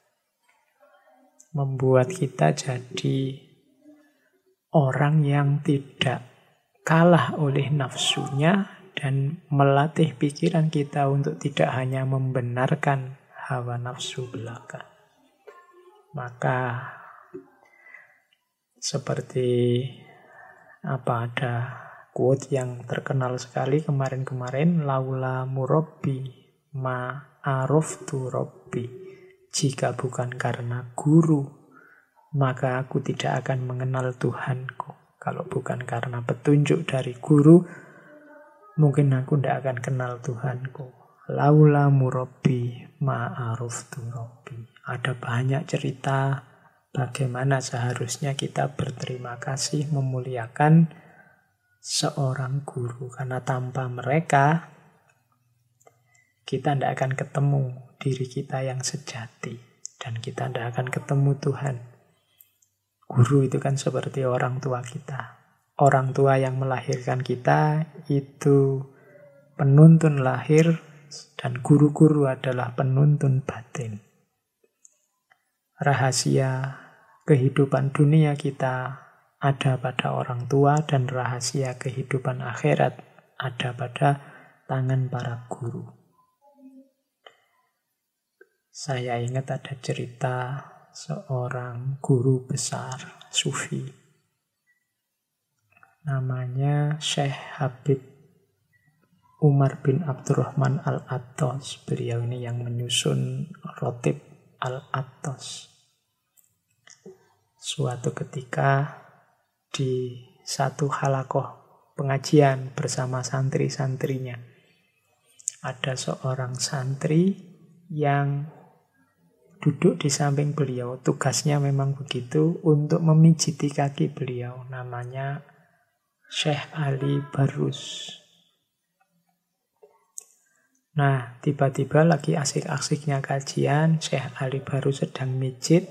S1: Membuat kita jadi orang yang tidak kalah oleh nafsunya, dan melatih pikiran kita untuk tidak hanya membenarkan hawa nafsu belaka. Maka seperti ada quote yang terkenal sekali kemarin-kemarin, laula murabbi ma araftu rabbi. Jika bukan karena guru, maka aku tidak akan mengenal Tuhanku. Kalau bukan karena petunjuk dari guru, mungkin aku tidak akan kenal Tuhanku. Laula murabbi ma'aruftu rabbi. Ada banyak cerita bagaimana seharusnya kita berterima kasih, memuliakan seorang guru. Karena tanpa mereka, kita tidak akan ketemu diri kita yang sejati. Dan kita tidak akan ketemu Tuhan. Guru itu kan seperti orang tua kita. Orang tua yang melahirkan kita itu penuntun lahir, dan guru-guru adalah penuntun batin. Rahasia kehidupan dunia kita ada pada orang tua, dan rahasia kehidupan akhirat ada pada tangan para guru. Saya ingat ada cerita seorang guru besar Sufi. Namanya Syekh Habib Umar bin Abdurrahman Al-Attas. Beliau ini yang menyusun Rotib Al-Attas. Suatu ketika di satu halakoh pengajian bersama santri-santrinya, ada seorang santri yang duduk di samping beliau. Tugasnya memang begitu, untuk memijiti kaki beliau. Namanya Syekh Ali Barus. Nah, tiba-tiba lagi asik-asiknya kajian, Syekh Ali Barus sedang mijit.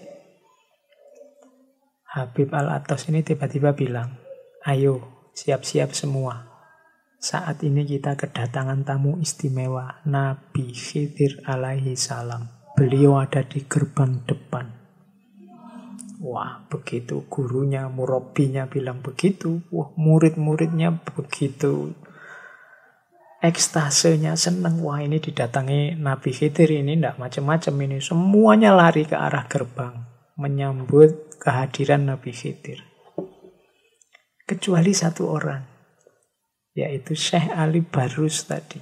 S1: Habib Al-Attas ini tiba-tiba bilang, ayo siap-siap semua. Saat ini kita kedatangan tamu istimewa, Nabi Khidir alaihi salam. Beliau ada di gerbang depan. Wah, begitu gurunya, murabbinya bilang begitu. Wah, murid-muridnya begitu ekstasenya, senang. Wah, ini didatangi Nabi Khidir, ini tidak macam-macam ini. Semuanya lari ke arah gerbang menyambut kehadiran Nabi Khidir. Kecuali satu orang, yaitu Syekh Ali Barus tadi.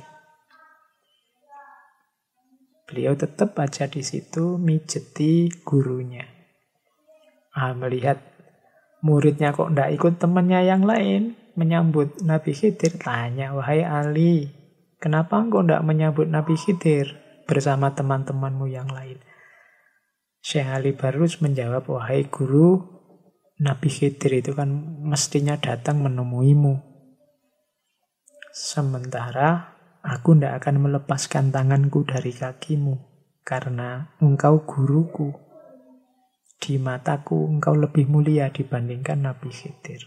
S1: Beliau tetap aja di situ mijeti gurunya. Melihat muridnya kok tidak ikut temannya yang lain menyambut Nabi Khidir, tanya, wahai Ali, kenapa engkau tidak menyambut Nabi Khidir bersama teman-temanmu yang lain? Syekh Ali Barus menjawab, wahai guru, Nabi Khidir itu kan mestinya datang menemuimu. Sementara aku tidak akan melepaskan tanganku dari kakimu, karena engkau guruku. Di mataku engkau lebih mulia dibandingkan Nabi Khidir.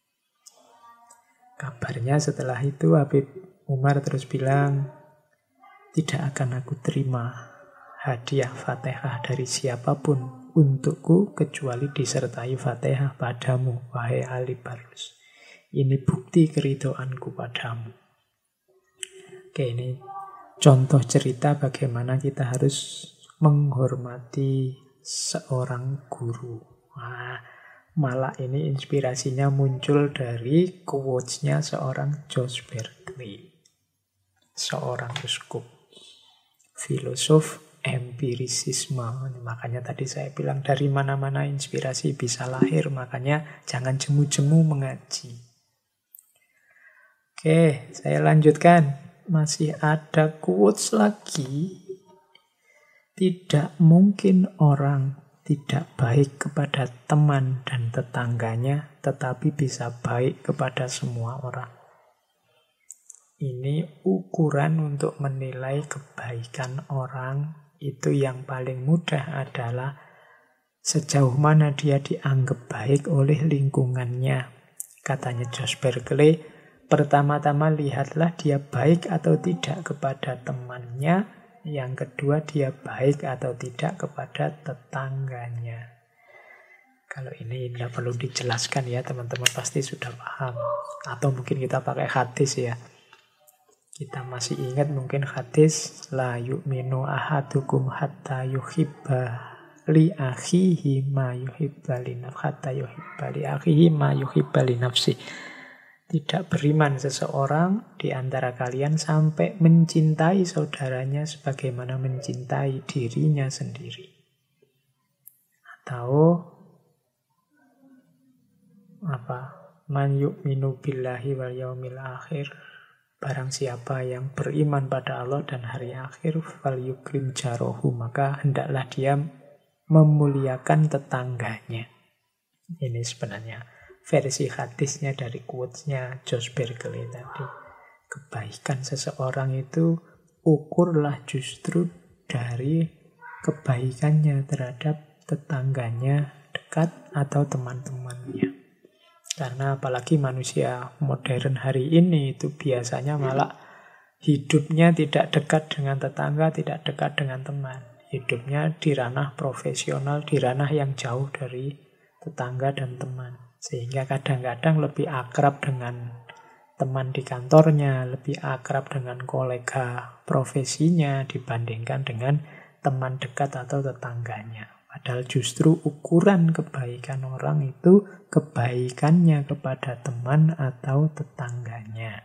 S1: Kabarnya setelah itu Habib Umar terus bilang, tidak akan aku terima hadiah Fatihah dari siapapun untukku kecuali disertai Fatihah padamu, wahai Ali Barus. Ini bukti keridhoanku padamu. Oke, ini contoh cerita bagaimana kita harus menghormati seorang guru. Malah ini inspirasinya muncul dari quotes-nya seorang George Berkeley, seorang uskup, filosof empirisisme. Makanya tadi saya bilang dari mana-mana inspirasi bisa lahir, makanya jangan jemu-jemu mengaji. Oke, saya lanjutkan. Masih ada quotes lagi. Tidak mungkin orang tidak baik kepada teman dan tetangganya, tetapi bisa baik kepada semua orang. Ini ukuran untuk menilai kebaikan orang. Itu yang paling mudah adalah sejauh mana dia dianggap baik oleh lingkungannya. Katanya George Berkeley, pertama-tama lihatlah dia baik atau tidak kepada temannya. Yang kedua, dia baik atau tidak kepada tetangganya. Kalau ini tidak perlu dijelaskan ya, teman-teman pasti sudah paham. Atau mungkin kita pakai hadis ya. Kita masih ingat mungkin hadis, la yu'minu ahadukum hatta yuhibba li akhihi ma yuhibba li nafsihi, hatta yuhibba li akhihi ma yuhibba li nafsihi. Tidak beriman seseorang di antara kalian sampai mencintai saudaranya sebagaimana mencintai dirinya sendiri. Atau man yu'minu billahi wal yaumil akhir, Barang siapa yang beriman pada Allah dan hari akhir, fal yukrim jarohu, maka hendaklah dia memuliakan tetangganya. Ini sebenarnya versi hadisnya dari quotes-nya Josh Berkeley tadi. Kebaikan seseorang itu ukurlah justru dari kebaikannya terhadap tetangganya dekat atau teman-temannya. Karena apalagi manusia modern hari ini itu biasanya malah hidupnya tidak dekat dengan tetangga, tidak dekat dengan teman. Hidupnya di ranah profesional, di ranah yang jauh dari tetangga dan teman. Sehingga kadang-kadang lebih akrab dengan teman di kantornya, lebih akrab dengan kolega profesinya dibandingkan dengan teman dekat atau tetangganya. Padahal justru ukuran kebaikan orang itu kebaikannya kepada teman atau tetangganya.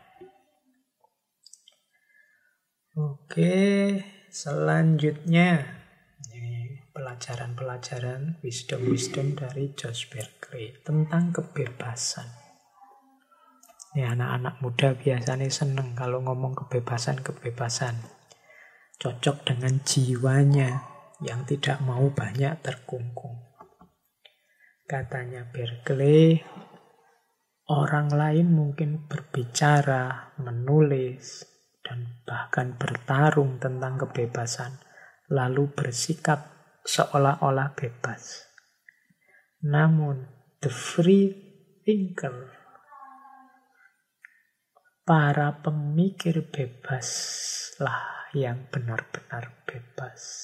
S1: Oke, selanjutnya ini pelajaran-pelajaran wisdom-wisdom dari Josh Berkeley tentang kebebasan. Ini anak-anak muda biasanya seneng kalau ngomong kebebasan-kebebasan. Cocok dengan jiwanya yang tidak mau banyak terkungkung. Katanya Berkeley, orang lain mungkin berbicara, menulis, dan bahkan bertarung tentang kebebasan, lalu bersikap seolah-olah bebas. Namun, the free thinker, para pemikir bebaslah yang benar-benar bebas.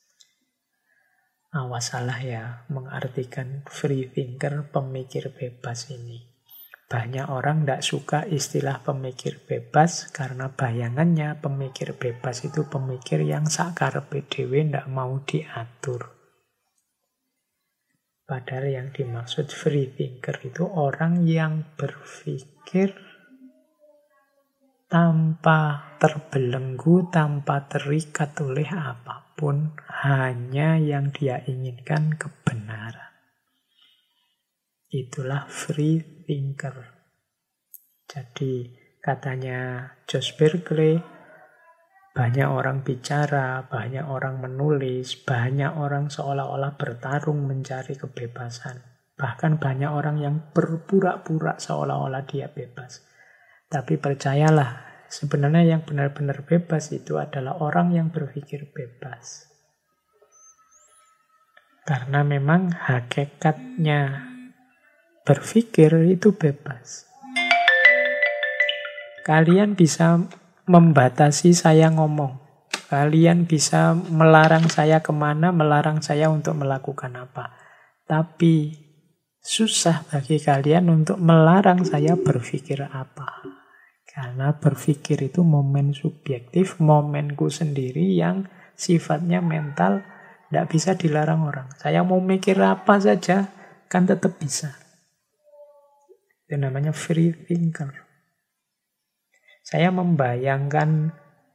S1: Awas salah ya mengartikan free thinker, pemikir bebas ini. Banyak orang tidak suka istilah pemikir bebas karena bayangannya pemikir bebas itu pemikir yang sakarepe dhewe tidak mau diatur. Padahal yang dimaksud free thinker itu orang yang berpikir tanpa terbelenggu, tanpa terikat oleh apapun, hanya yang dia inginkan kebenaran. Itulah free thinker. Jadi katanya Josh Berkeley, banyak orang bicara, banyak orang menulis, banyak orang seolah-olah bertarung mencari kebebasan. Bahkan banyak orang yang berpura-pura seolah-olah dia bebas. Tapi percayalah, sebenarnya yang benar-benar bebas itu adalah orang yang berpikir bebas. Karena memang hakikatnya berpikir itu bebas. Kalian bisa membatasi saya ngomong. Kalian bisa melarang saya kemana, melarang saya untuk melakukan apa. Tapi susah bagi kalian untuk melarang saya berpikir apa. Karena berpikir itu momen subjektif, momenku sendiri yang sifatnya mental, tidak bisa dilarang orang. Saya mau mikir apa saja, kan tetap bisa. Itu namanya free thinker. Saya membayangkan,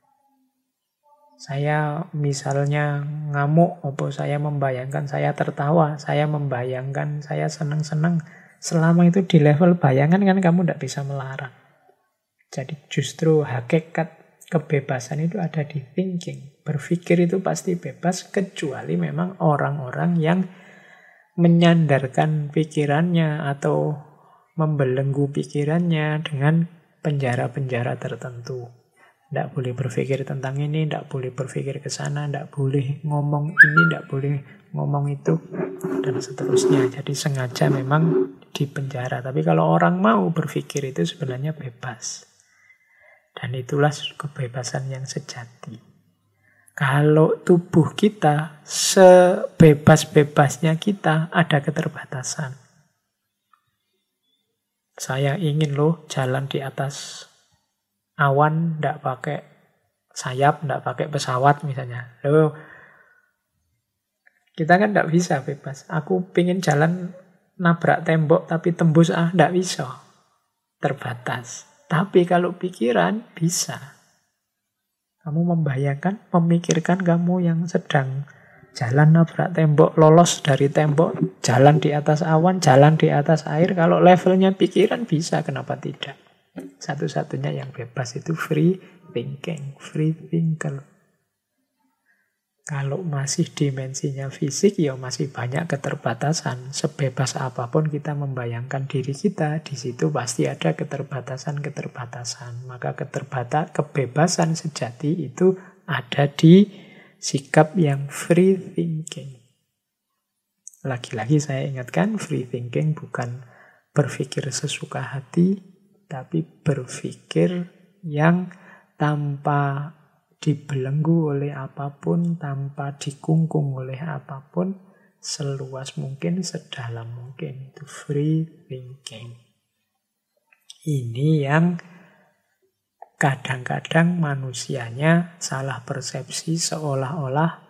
S1: saya misalnya ngamuk, atau saya membayangkan saya tertawa, saya membayangkan saya senang-senang. Selama itu di level bayangan kan kamu tidak bisa melarang. Jadi justru hakikat kebebasan itu ada di thinking. Berpikir itu pasti bebas, kecuali memang orang-orang yang menyandarkan pikirannya atau membelenggu pikirannya dengan penjara-penjara tertentu. Tidak boleh berpikir tentang ini, tidak boleh berpikir ke sana, tidak boleh ngomong ini, tidak boleh ngomong itu, dan seterusnya. Jadi sengaja memang dipenjara. Tapi kalau orang mau berpikir itu sebenarnya bebas. Dan itulah kebebasan yang sejati. Kalau tubuh kita, sebebas-bebasnya kita, ada keterbatasan. Saya ingin loh jalan di atas awan, tidak pakai sayap, tidak pakai pesawat misalnya. Loh, kita kan tidak bisa bebas. Aku pengen jalan nabrak tembok tapi tembus, tidak bisa. Terbatas. Tapi kalau pikiran bisa. Kamu membayangkan, memikirkan kamu yang sedang jalan nabrak tembok, lolos dari tembok, jalan di atas awan, jalan di atas air. Kalau levelnya pikiran bisa, kenapa tidak? Satu-satunya yang bebas itu free thinking, free thinker. Kalau masih dimensinya fisik, ya masih banyak keterbatasan. Sebebas apapun kita membayangkan diri kita, di situ pasti ada keterbatasan-keterbatasan. Maka kebebasan sejati itu ada di sikap yang free thinking. Lagi-lagi saya ingatkan, free thinking bukan berpikir sesuka hati, tapi berpikir yang tanpa dibelenggu oleh apapun, tanpa dikungkung oleh apapun, seluas mungkin, sedalam mungkin. Itu free thinking. Ini yang kadang-kadang manusianya salah persepsi seolah-olah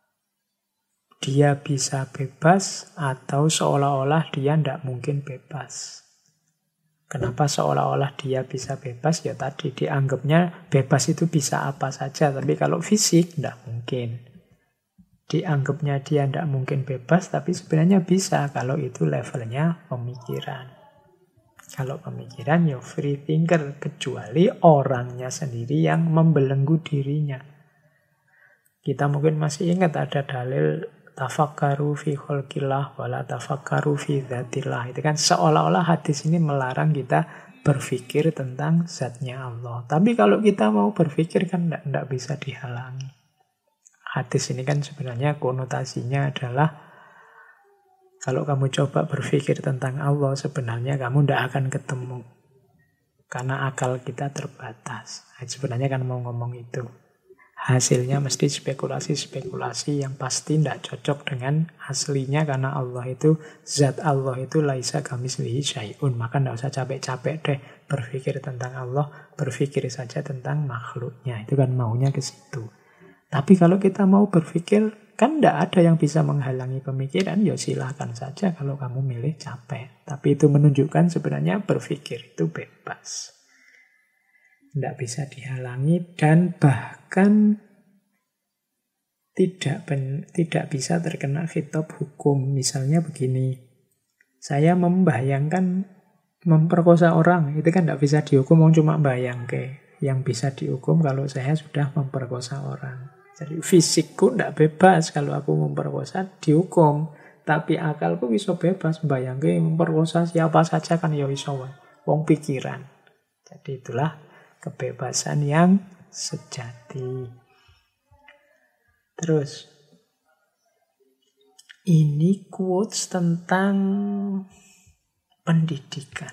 S1: dia bisa bebas atau seolah-olah dia tidak mungkin bebas. Kenapa seolah-olah dia bisa bebas? Ya tadi dianggapnya bebas itu bisa apa saja. Tapi kalau fisik tidak mungkin. Dianggapnya dia tidak mungkin bebas, tapi sebenarnya bisa kalau itu levelnya pemikiran. Kalau pemikiran ya free thinker, kecuali orangnya sendiri yang membelenggu dirinya. Kita mungkin masih ingat ada dalil tafakkaru fi khalqillah wala tafakkaru fi dzatillah. Itu kan seolah-olah hadis ini melarang kita berpikir tentang zatnya Allah. Tapi kalau kita mau berpikir kan tidak bisa dihalangi. Hadis ini kan sebenarnya konotasinya adalah kalau kamu coba berpikir tentang Allah, sebenarnya kamu tidak akan ketemu. Karena akal kita terbatas. Sebenarnya kan mau ngomong itu. Hasilnya mesti spekulasi-spekulasi yang pasti tidak cocok dengan aslinya, karena Allah itu, zat Allah itu laisa kamitslihi syai'un. Maka tidak usah capek-capek deh berpikir tentang Allah, berpikir saja tentang makhluknya. Itu kan maunya ke situ. Tapi kalau kita mau berpikir, kan tidak ada yang bisa menghalangi pemikiran, ya silahkan saja kalau kamu milih capek. Tapi itu menunjukkan sebenarnya berpikir itu bebas. Tidak bisa dihalangi dan bahkan tidak bisa terkena khitab hukum. Misalnya begini, saya membayangkan memperkosa orang, itu kan tidak bisa dihukum, cuma bayangke. Yang bisa dihukum kalau saya sudah memperkosa orang. Jadi fisikku tidak bebas kalau aku memperkosa dihukum, tapi akalku bisa bebas bayangke memperkosa siapa saja kan ya iso wong pikiran. Jadi itulah kebebasan yang sejati. Terus, ini quotes tentang pendidikan.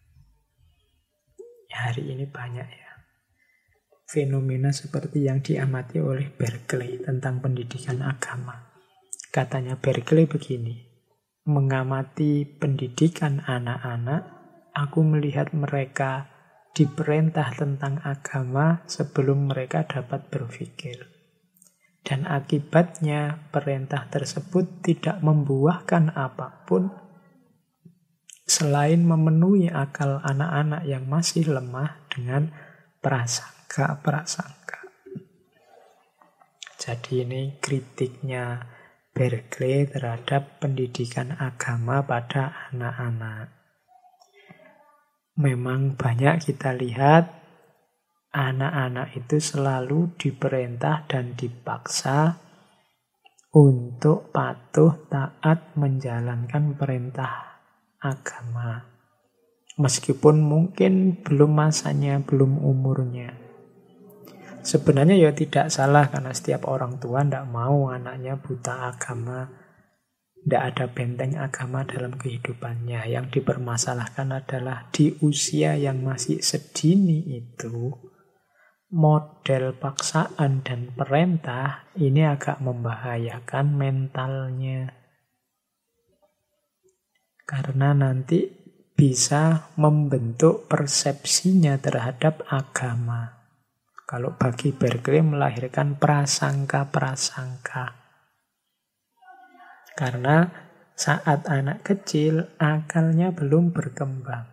S1: Hari ini banyak ya fenomena seperti yang diamati oleh Berkeley tentang pendidikan agama. Katanya Berkeley begini, mengamati pendidikan anak-anak, aku melihat mereka diperintah tentang agama sebelum mereka dapat berpikir. Dan akibatnya perintah tersebut tidak membuahkan apapun selain memenuhi akal anak-anak yang masih lemah dengan prasangka-prasangka. Jadi ini kritiknya Berkeley terhadap pendidikan agama pada anak-anak. Memang banyak kita lihat anak-anak itu selalu diperintah dan dipaksa untuk patuh, taat, menjalankan perintah agama. Meskipun mungkin belum masanya, belum umurnya. Sebenarnya ya tidak salah karena setiap orang tua tidak mau anaknya buta agama. Tidak ada benteng agama dalam kehidupannya. Yang dipermasalahkan adalah di usia yang masih sedini itu, model paksaan dan perintah ini agak membahayakan mentalnya. Karena nanti bisa membentuk persepsinya terhadap agama. Kalau bagi Berkeley melahirkan prasangka-prasangka. Karena saat anak kecil, akalnya belum berkembang.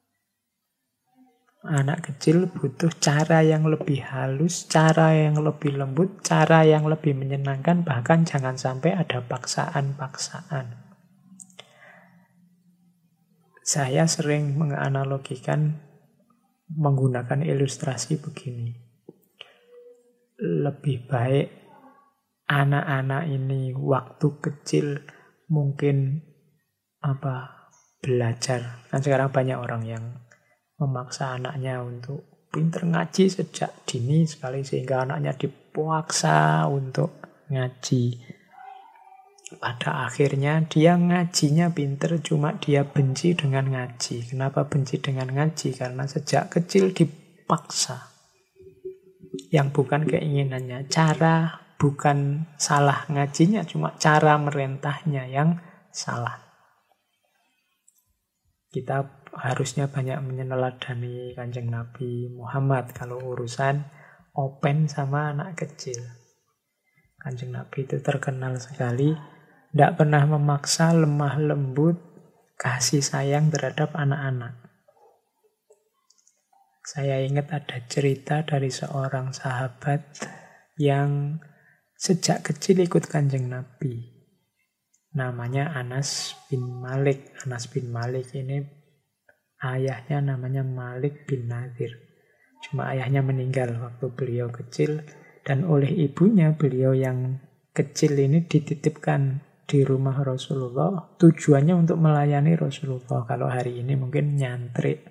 S1: Anak kecil butuh cara yang lebih halus, cara yang lebih lembut, cara yang lebih menyenangkan, bahkan jangan sampai ada paksaan-paksaan. Saya sering menganalogikan menggunakan ilustrasi begini. Lebih baik anak-anak ini waktu kecil mungkin belajar. Kan sekarang banyak orang yang memaksa anaknya untuk pinter ngaji sejak dini sekali sehingga anaknya dipaksa untuk ngaji. Pada akhirnya dia ngajinya pinter, cuma dia benci dengan ngaji. Kenapa benci dengan ngaji? Karena sejak kecil dipaksa. Yang bukan keinginannya. Cara bukan salah ngajinya, cuma cara merentahnya yang salah. Kita harusnya banyak meneladani Kanjeng Nabi Muhammad kalau urusan open sama anak kecil. Kanjeng Nabi itu terkenal sekali, tidak pernah memaksa, lemah lembut, kasih sayang terhadap anak-anak. Saya ingat ada cerita dari seorang sahabat yang sejak kecil ikut Kanjeng Nabi. Namanya Anas bin Malik. Anas bin Malik ini ayahnya namanya Malik bin Nadir. Cuma ayahnya meninggal waktu beliau kecil. Dan oleh ibunya beliau yang kecil ini dititipkan di rumah Rasulullah. Tujuannya untuk melayani Rasulullah. Kalau hari ini mungkin nyantrik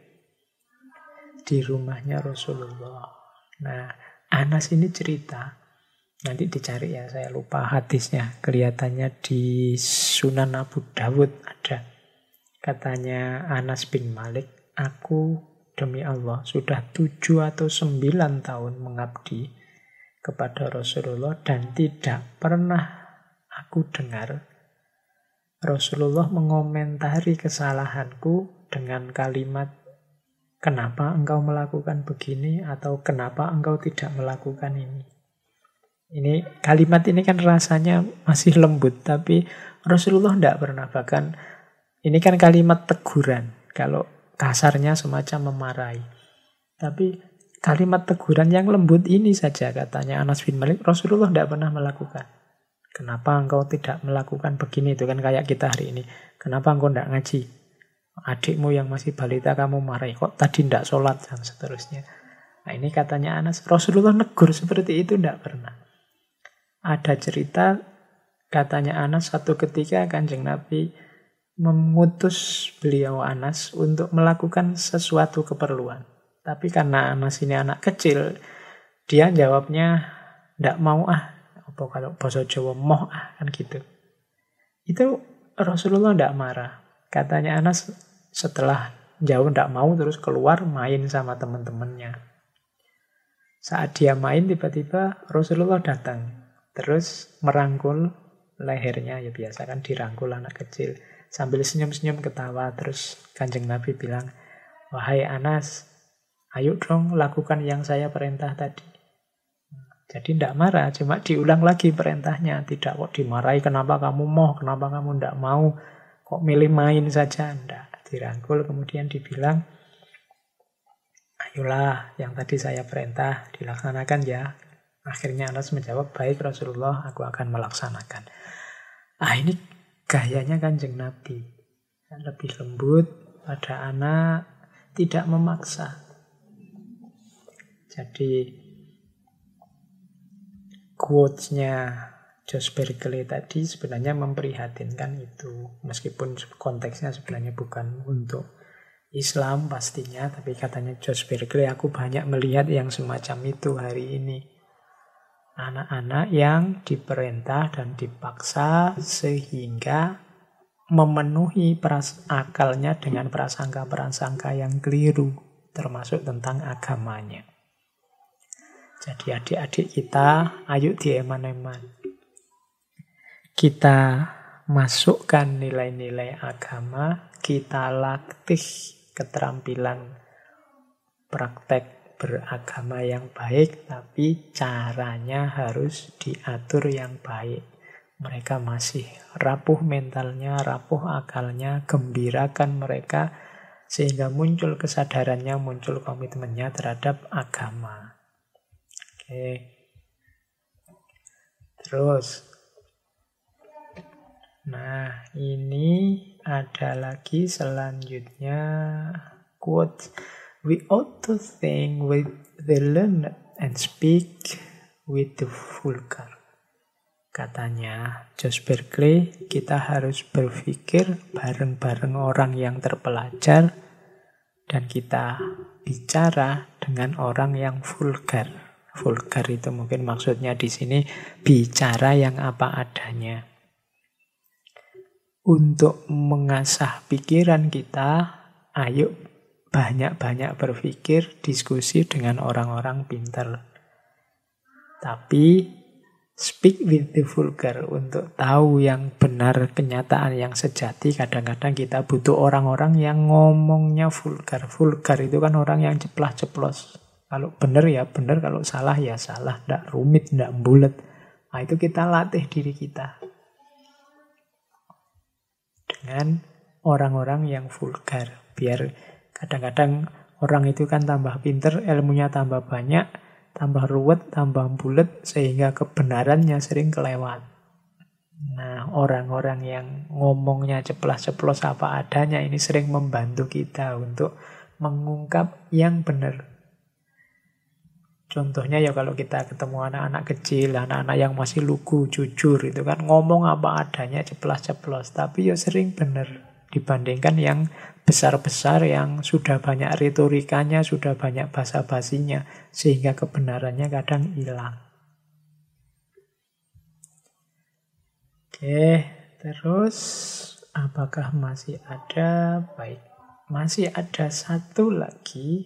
S1: di rumahnya Rasulullah. Nah, Anas ini cerita. Nanti dicari ya, saya lupa hadisnya. Kelihatannya di Sunan Abu Dawud ada. Katanya Anas bin Malik, aku demi Allah sudah 7 atau 9 tahun mengabdi kepada Rasulullah dan tidak pernah aku dengar Rasulullah mengomentari kesalahanku dengan kalimat kenapa engkau melakukan begini atau kenapa engkau tidak melakukan ini. Ini kalimat ini kan rasanya masih lembut, tapi Rasulullah tidak pernah. Bahkan ini kan kalimat teguran. Kalau kasarnya semacam memarahi. Tapi kalimat teguran yang lembut ini saja katanya Anas bin Malik, Rasulullah tidak pernah melakukan. Kenapa engkau tidak melakukan begini? Itu kan kayak kita hari ini. Kenapa engkau tidak ngaji? Adikmu yang masih balita kamu marahi. Kok tadi tidak sholat? Dan seterusnya. Nah ini katanya Anas, Rasulullah negur seperti itu tidak pernah. Ada cerita, katanya Anas, satu ketika Kanjeng Nabi mengutus beliau Anas untuk melakukan sesuatu keperluan. Tapi karena Anas ini anak kecil, dia jawabnya, ndak mau apa kalau bahasa Jawa, moh kan gitu. Itu Rasulullah ndak marah. Katanya Anas setelah jauh ndak mau terus keluar main sama teman-temannya. Saat dia main tiba-tiba Rasulullah datang. Terus merangkul lehernya, ya biasa kan dirangkul anak kecil. Sambil senyum-senyum ketawa. Terus Kanjeng Nabi bilang, wahai Anas, ayo dong lakukan yang saya perintah tadi. Jadi tidak marah, cuma diulang lagi perintahnya. Tidak kok dimarahi, kenapa kamu mau, kenapa kamu tidak mau, kok milih main saja. Tidak, dirangkul kemudian dibilang, ayolah yang tadi saya perintah dilaksanakan ya. Akhirnya Anas menjawab, baik Rasulullah, aku akan melaksanakan. Ini gayanya Kanjeng Nabi. Lebih lembut pada anak, tidak memaksa. Jadi quotes-nya Josh Berkeley tadi sebenarnya memprihatinkan itu. Meskipun konteksnya sebenarnya bukan untuk Islam pastinya, tapi katanya Josh Berkeley, aku banyak melihat yang semacam itu hari ini. Anak-anak yang diperintah dan dipaksa sehingga memenuhi akalnya dengan prasangka-prasangka yang keliru, termasuk tentang agamanya. Jadi adik-adik kita, ayo dieman-eman. Kita masukkan nilai-nilai agama, kita latih keterampilan praktek beragama yang baik, tapi caranya harus diatur yang baik. Mereka masih rapuh mentalnya, rapuh akalnya, gembirakan mereka sehingga muncul kesadarannya, muncul komitmennya terhadap agama. Oke. Terus, nah ini ada lagi selanjutnya quote. We ought to think with the learned and speak with the vulgar. Katanya Josh Berkeley, kita harus berpikir bareng-bareng orang yang terpelajar dan kita bicara dengan orang yang vulgar. Vulgar itu mungkin maksudnya di sini bicara yang apa adanya. Untuk mengasah pikiran kita, ayo banyak-banyak berpikir, diskusi dengan orang-orang pintar. Tapi speak with the vulgar. Untuk tahu yang benar, kenyataan yang sejati, kadang-kadang kita butuh orang-orang yang ngomongnya vulgar. Vulgar itu kan orang yang ceplas-ceplos. Kalau benar ya benar, kalau salah ya salah. Nggak rumit, nggak bulet. Nah, itu kita latih diri kita dengan orang-orang yang vulgar. Biar kadang-kadang orang itu kan tambah pinter, ilmunya tambah banyak, tambah ruwet, tambah bulet, sehingga kebenarannya sering kelewat. Nah, orang-orang yang ngomongnya ceplas-ceplos apa adanya ini sering membantu kita untuk mengungkap yang benar. Contohnya ya kalau kita ketemu anak-anak kecil, anak-anak yang masih lugu, jujur, itu kan ngomong apa adanya, ceplas-ceplos. Tapi ya sering benar dibandingkan yang besar-besar yang sudah banyak retorikanya, sudah banyak basa-basinya, sehingga kebenarannya kadang hilang. Oke, terus apakah masih ada? Baik, masih ada satu lagi.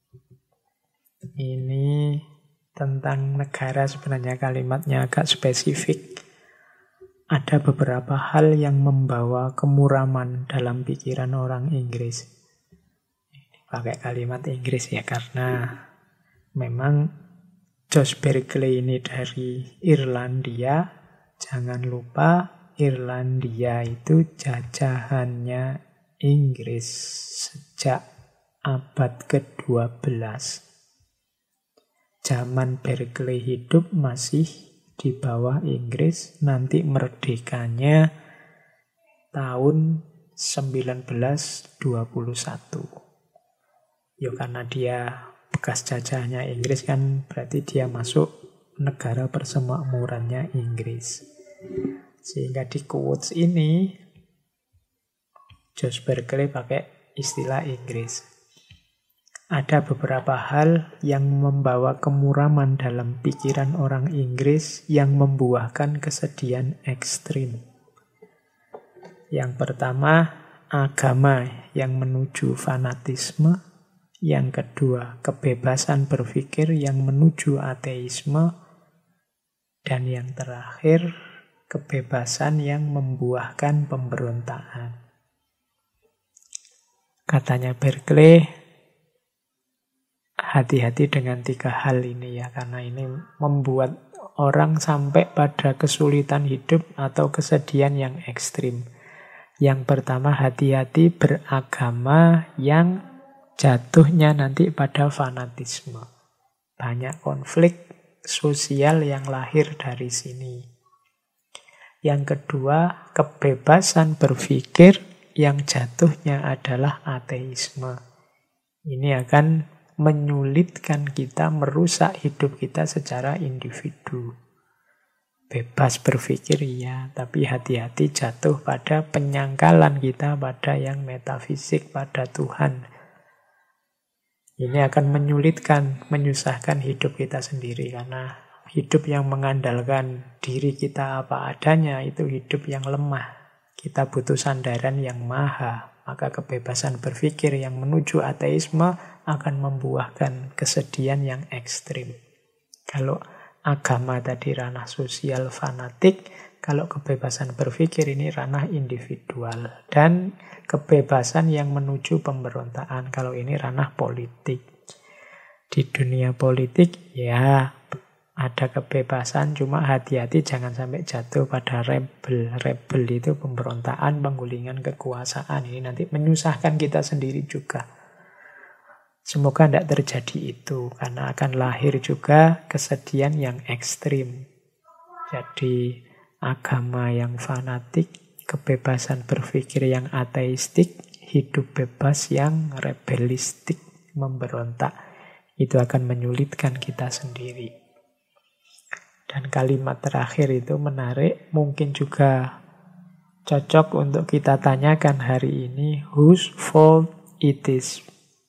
S1: Ini tentang negara, sebenarnya kalimatnya agak spesifik. Ada beberapa hal yang membawa kemuraman dalam pikiran orang Inggris. Ini pakai kalimat Inggris ya, karena memang Josh Berkeley ini dari Irlandia. Jangan lupa Irlandia itu jajahannya Inggris sejak abad ke-12. Zaman Berkeley hidup masih di bawah Inggris, nanti merdekanya tahun 1921. Ya karena dia bekas jajahnya Inggris kan berarti dia masuk negara persemakmurannya Inggris. Sehingga di quotes ini Josh Berkeley pakai istilah Inggris. Ada beberapa hal yang membawa kemuraman dalam pikiran orang Inggris yang membuahkan kesedihan ekstrim. Yang pertama, agama yang menuju fanatisme. Yang kedua, kebebasan berpikir yang menuju ateisme. Dan yang terakhir, kebebasan yang membuahkan pemberontakan. Katanya Berkeley, hati-hati dengan 3 hal ini ya, karena ini membuat orang sampai pada kesulitan hidup atau kesedihan yang ekstrim. Yang pertama, hati-hati beragama yang jatuhnya nanti pada fanatisme. Banyak konflik sosial yang lahir dari sini. Yang kedua, kebebasan berpikir yang jatuhnya adalah ateisme. Ini akan menyulitkan kita, merusak hidup kita secara individu. Bebas berpikir ya, tapi hati-hati jatuh pada penyangkalan kita pada yang metafisik, pada Tuhan. Ini akan menyulitkan, menyusahkan hidup kita sendiri, karena hidup yang mengandalkan diri kita apa adanya itu hidup yang lemah. Kita butuh sandaran yang maha. Maka kebebasan berpikir yang menuju ateisme akan membuahkan kesedihan yang ekstrim. Kalau agama tadi ranah sosial fanatik, kalau kebebasan berpikir ini ranah individual. Dan kebebasan yang menuju pemberontakan, kalau ini ranah politik. Di dunia politik ya ada kebebasan, cuma hati-hati jangan sampai jatuh pada rebel. Rebel itu pemberontakan, penggulingan kekuasaan. Ini nanti menyusahkan kita sendiri juga. Semoga tidak terjadi itu, karena akan lahir juga kesedihan yang ekstrim. Jadi agama yang fanatik, kebebasan berpikir yang ateistik, hidup bebas yang rebelistik. memberontak, itu akan menyulitkan kita sendiri. Dan kalimat terakhir itu menarik, mungkin juga cocok untuk kita tanyakan hari ini, whose fault it is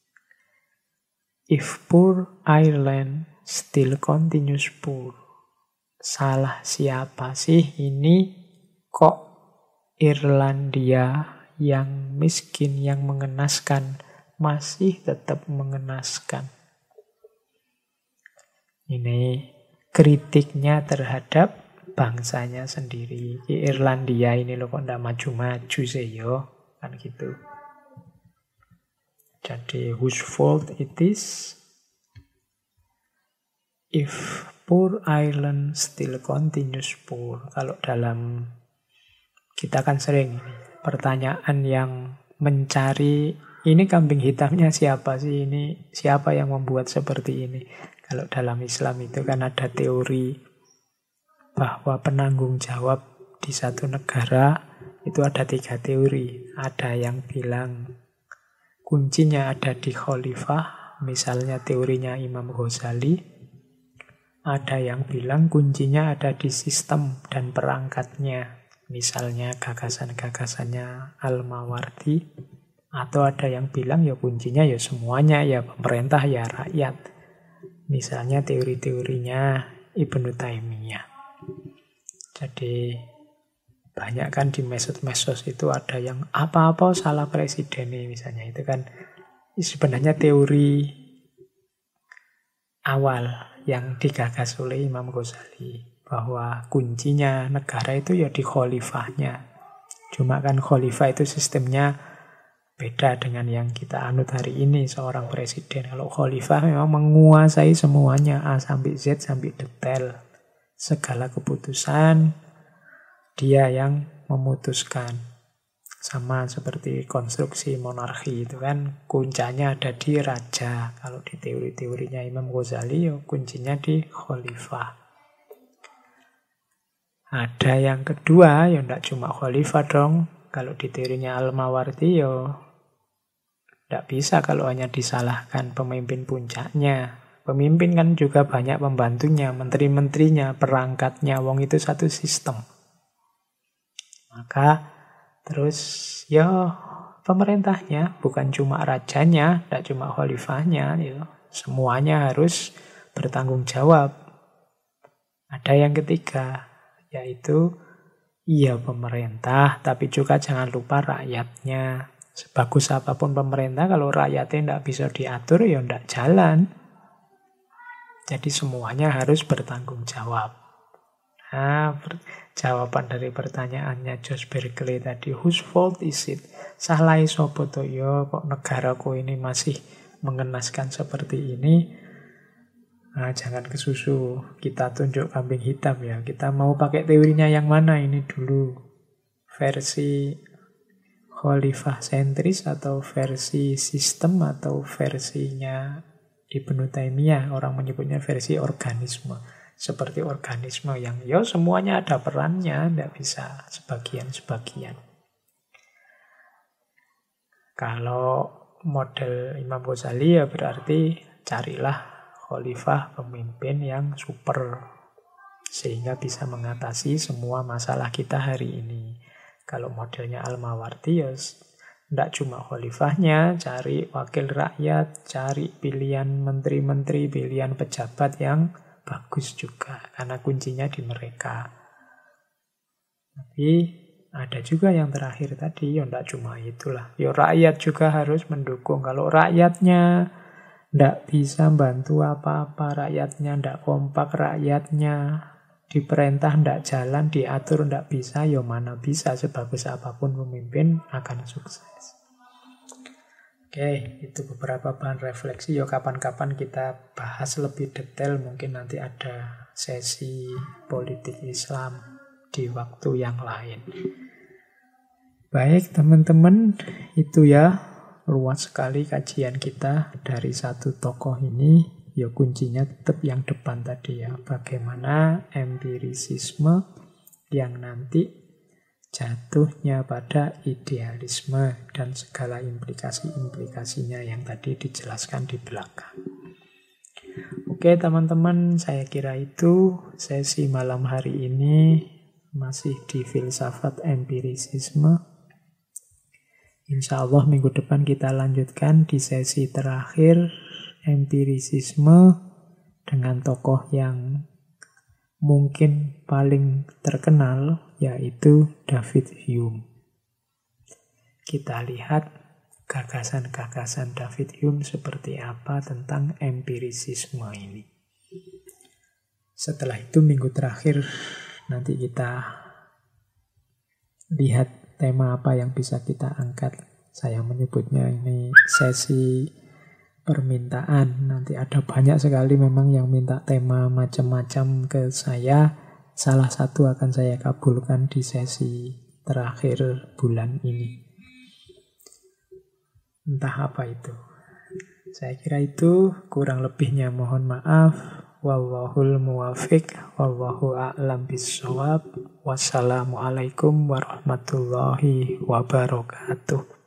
S1: if poor Ireland still continues poor? Salah siapa sih ini kok Irlandia yang miskin, yang mengenaskan, masih tetap mengenaskan? Ini kritiknya terhadap bangsanya sendiri. Irlandia ini loh kok ndak maju-maju sih yo, kan gitu. Jadi whose fault it is if poor Ireland still continues poor. Kalau dalam kita kan sering pertanyaan yang mencari ini kambing hitamnya siapa sih, ini siapa yang membuat seperti ini. Kalau dalam Islam itu kan ada teori bahwa penanggung jawab di satu negara itu ada 3 teori. Ada yang bilang kuncinya ada di khalifah, misalnya teorinya Imam Ghazali. Ada yang bilang kuncinya ada di sistem dan perangkatnya, misalnya gagasan-gagasannya Al-Mawardi. Atau ada yang bilang ya kuncinya ya semuanya, ya pemerintah ya rakyat. Misalnya teori-teorinya Ibnu Taimiyah. Jadi banyak kan di medsos itu ada yang apa-apa salah presiden nih misalnya. Itu kan sebenarnya teori awal yang digagas oleh Imam Ghazali, bahwa kuncinya negara itu ya di khalifahnya. Cuma kan khalifah itu sistemnya beda dengan yang kita anut hari ini, seorang presiden. Kalau khalifah memang menguasai semuanya, A sampai Z sampai detail. Segala keputusan dia yang memutuskan. Sama seperti konstruksi monarki itu kan, kuncinya ada di raja. Kalau di teori-teorinya Imam Ghazali, ya kuncinya di khalifah. Ada yang kedua, ya tidak cuma khalifah dong. Kalau di teorinya Al-Mawardi, ya tidak bisa kalau hanya disalahkan pemimpin puncaknya. Pemimpin kan juga banyak pembantunya, menteri-menterinya, perangkatnya. Wong itu satu sistem. Maka terus ya pemerintahnya, bukan cuma rajanya, tidak cuma khalifahnya, ya, semuanya harus bertanggung jawab. Ada yang ketiga, yaitu iya pemerintah, tapi juga jangan lupa rakyatnya. Sebagus apapun pemerintah, kalau rakyatnya tidak bisa diatur, ya tidak jalan. Jadi semuanya harus bertanggung jawab. Nah, jawaban dari pertanyaannya Josh Berkeley tadi, whose fault is it? Salah sopo to yo, kok negaraku ini masih mengenaskan seperti ini? Nah, jangan kesusu, kita tunjuk kambing hitam ya. Kita mau pakai teorinya yang mana ini dulu? Versi khalifah sentris atau versi sistem atau versinya Ibnu Taimiyah, orang menyebutnya versi organisme. Seperti organisme yang ya semuanya ada perannya, tidak bisa sebagian-sebagian. Kalau model Imam Ghazali ya berarti carilah khalifah, pemimpin yang super, sehingga bisa mengatasi semua masalah kita hari ini. Kalau modelnya Al-Mawardi ya tidak cuma khalifahnya, cari wakil rakyat, cari pilihan menteri-menteri, pilihan pejabat yang bagus juga, karena kuncinya di mereka. Tapi ada juga yang terakhir tadi, ya tidak cuma itulah. Ya rakyat juga harus mendukung. Kalau rakyatnya tidak bisa bantu apa-apa, rakyatnya tidak kompak, rakyatnya diperintah tidak jalan, diatur tidak bisa, ya mana bisa, sebagus apapun pemimpin akan sukses. Oke, itu beberapa bahan refleksi. Ya kapan-kapan kita bahas lebih detail. Mungkin nanti ada sesi politik Islam di waktu yang lain. Baik teman-teman, itu ya luas sekali kajian kita dari satu tokoh ini. Ya kuncinya tetap yang depan tadi ya. Bagaimana empirisisme yang nanti jatuhnya pada idealisme dan segala implikasi-implikasinya yang tadi dijelaskan di belakang. Oke teman-teman, saya kira itu sesi malam hari ini masih di filsafat empirisisme. Insya Allah minggu depan kita lanjutkan di sesi terakhir empirisisme dengan tokoh yang mungkin paling terkenal, yaitu David Hume. Kita lihat gagasan-gagasan David Hume seperti apa tentang empirisisme ini. Setelah itu minggu terakhir nanti kita lihat tema apa yang bisa kita angkat. Saya menyebutnya ini sesi permintaan. Nanti ada banyak sekali memang yang minta tema macam-macam ke saya. Salah satu akan saya kabulkan di sesi terakhir bulan ini. Entah apa itu. Saya kira itu, kurang lebihnya mohon maaf. Wallahul muwafiq, wallahu a'lam bissawab. Wassalamualaikum warahmatullahi wabarakatuh.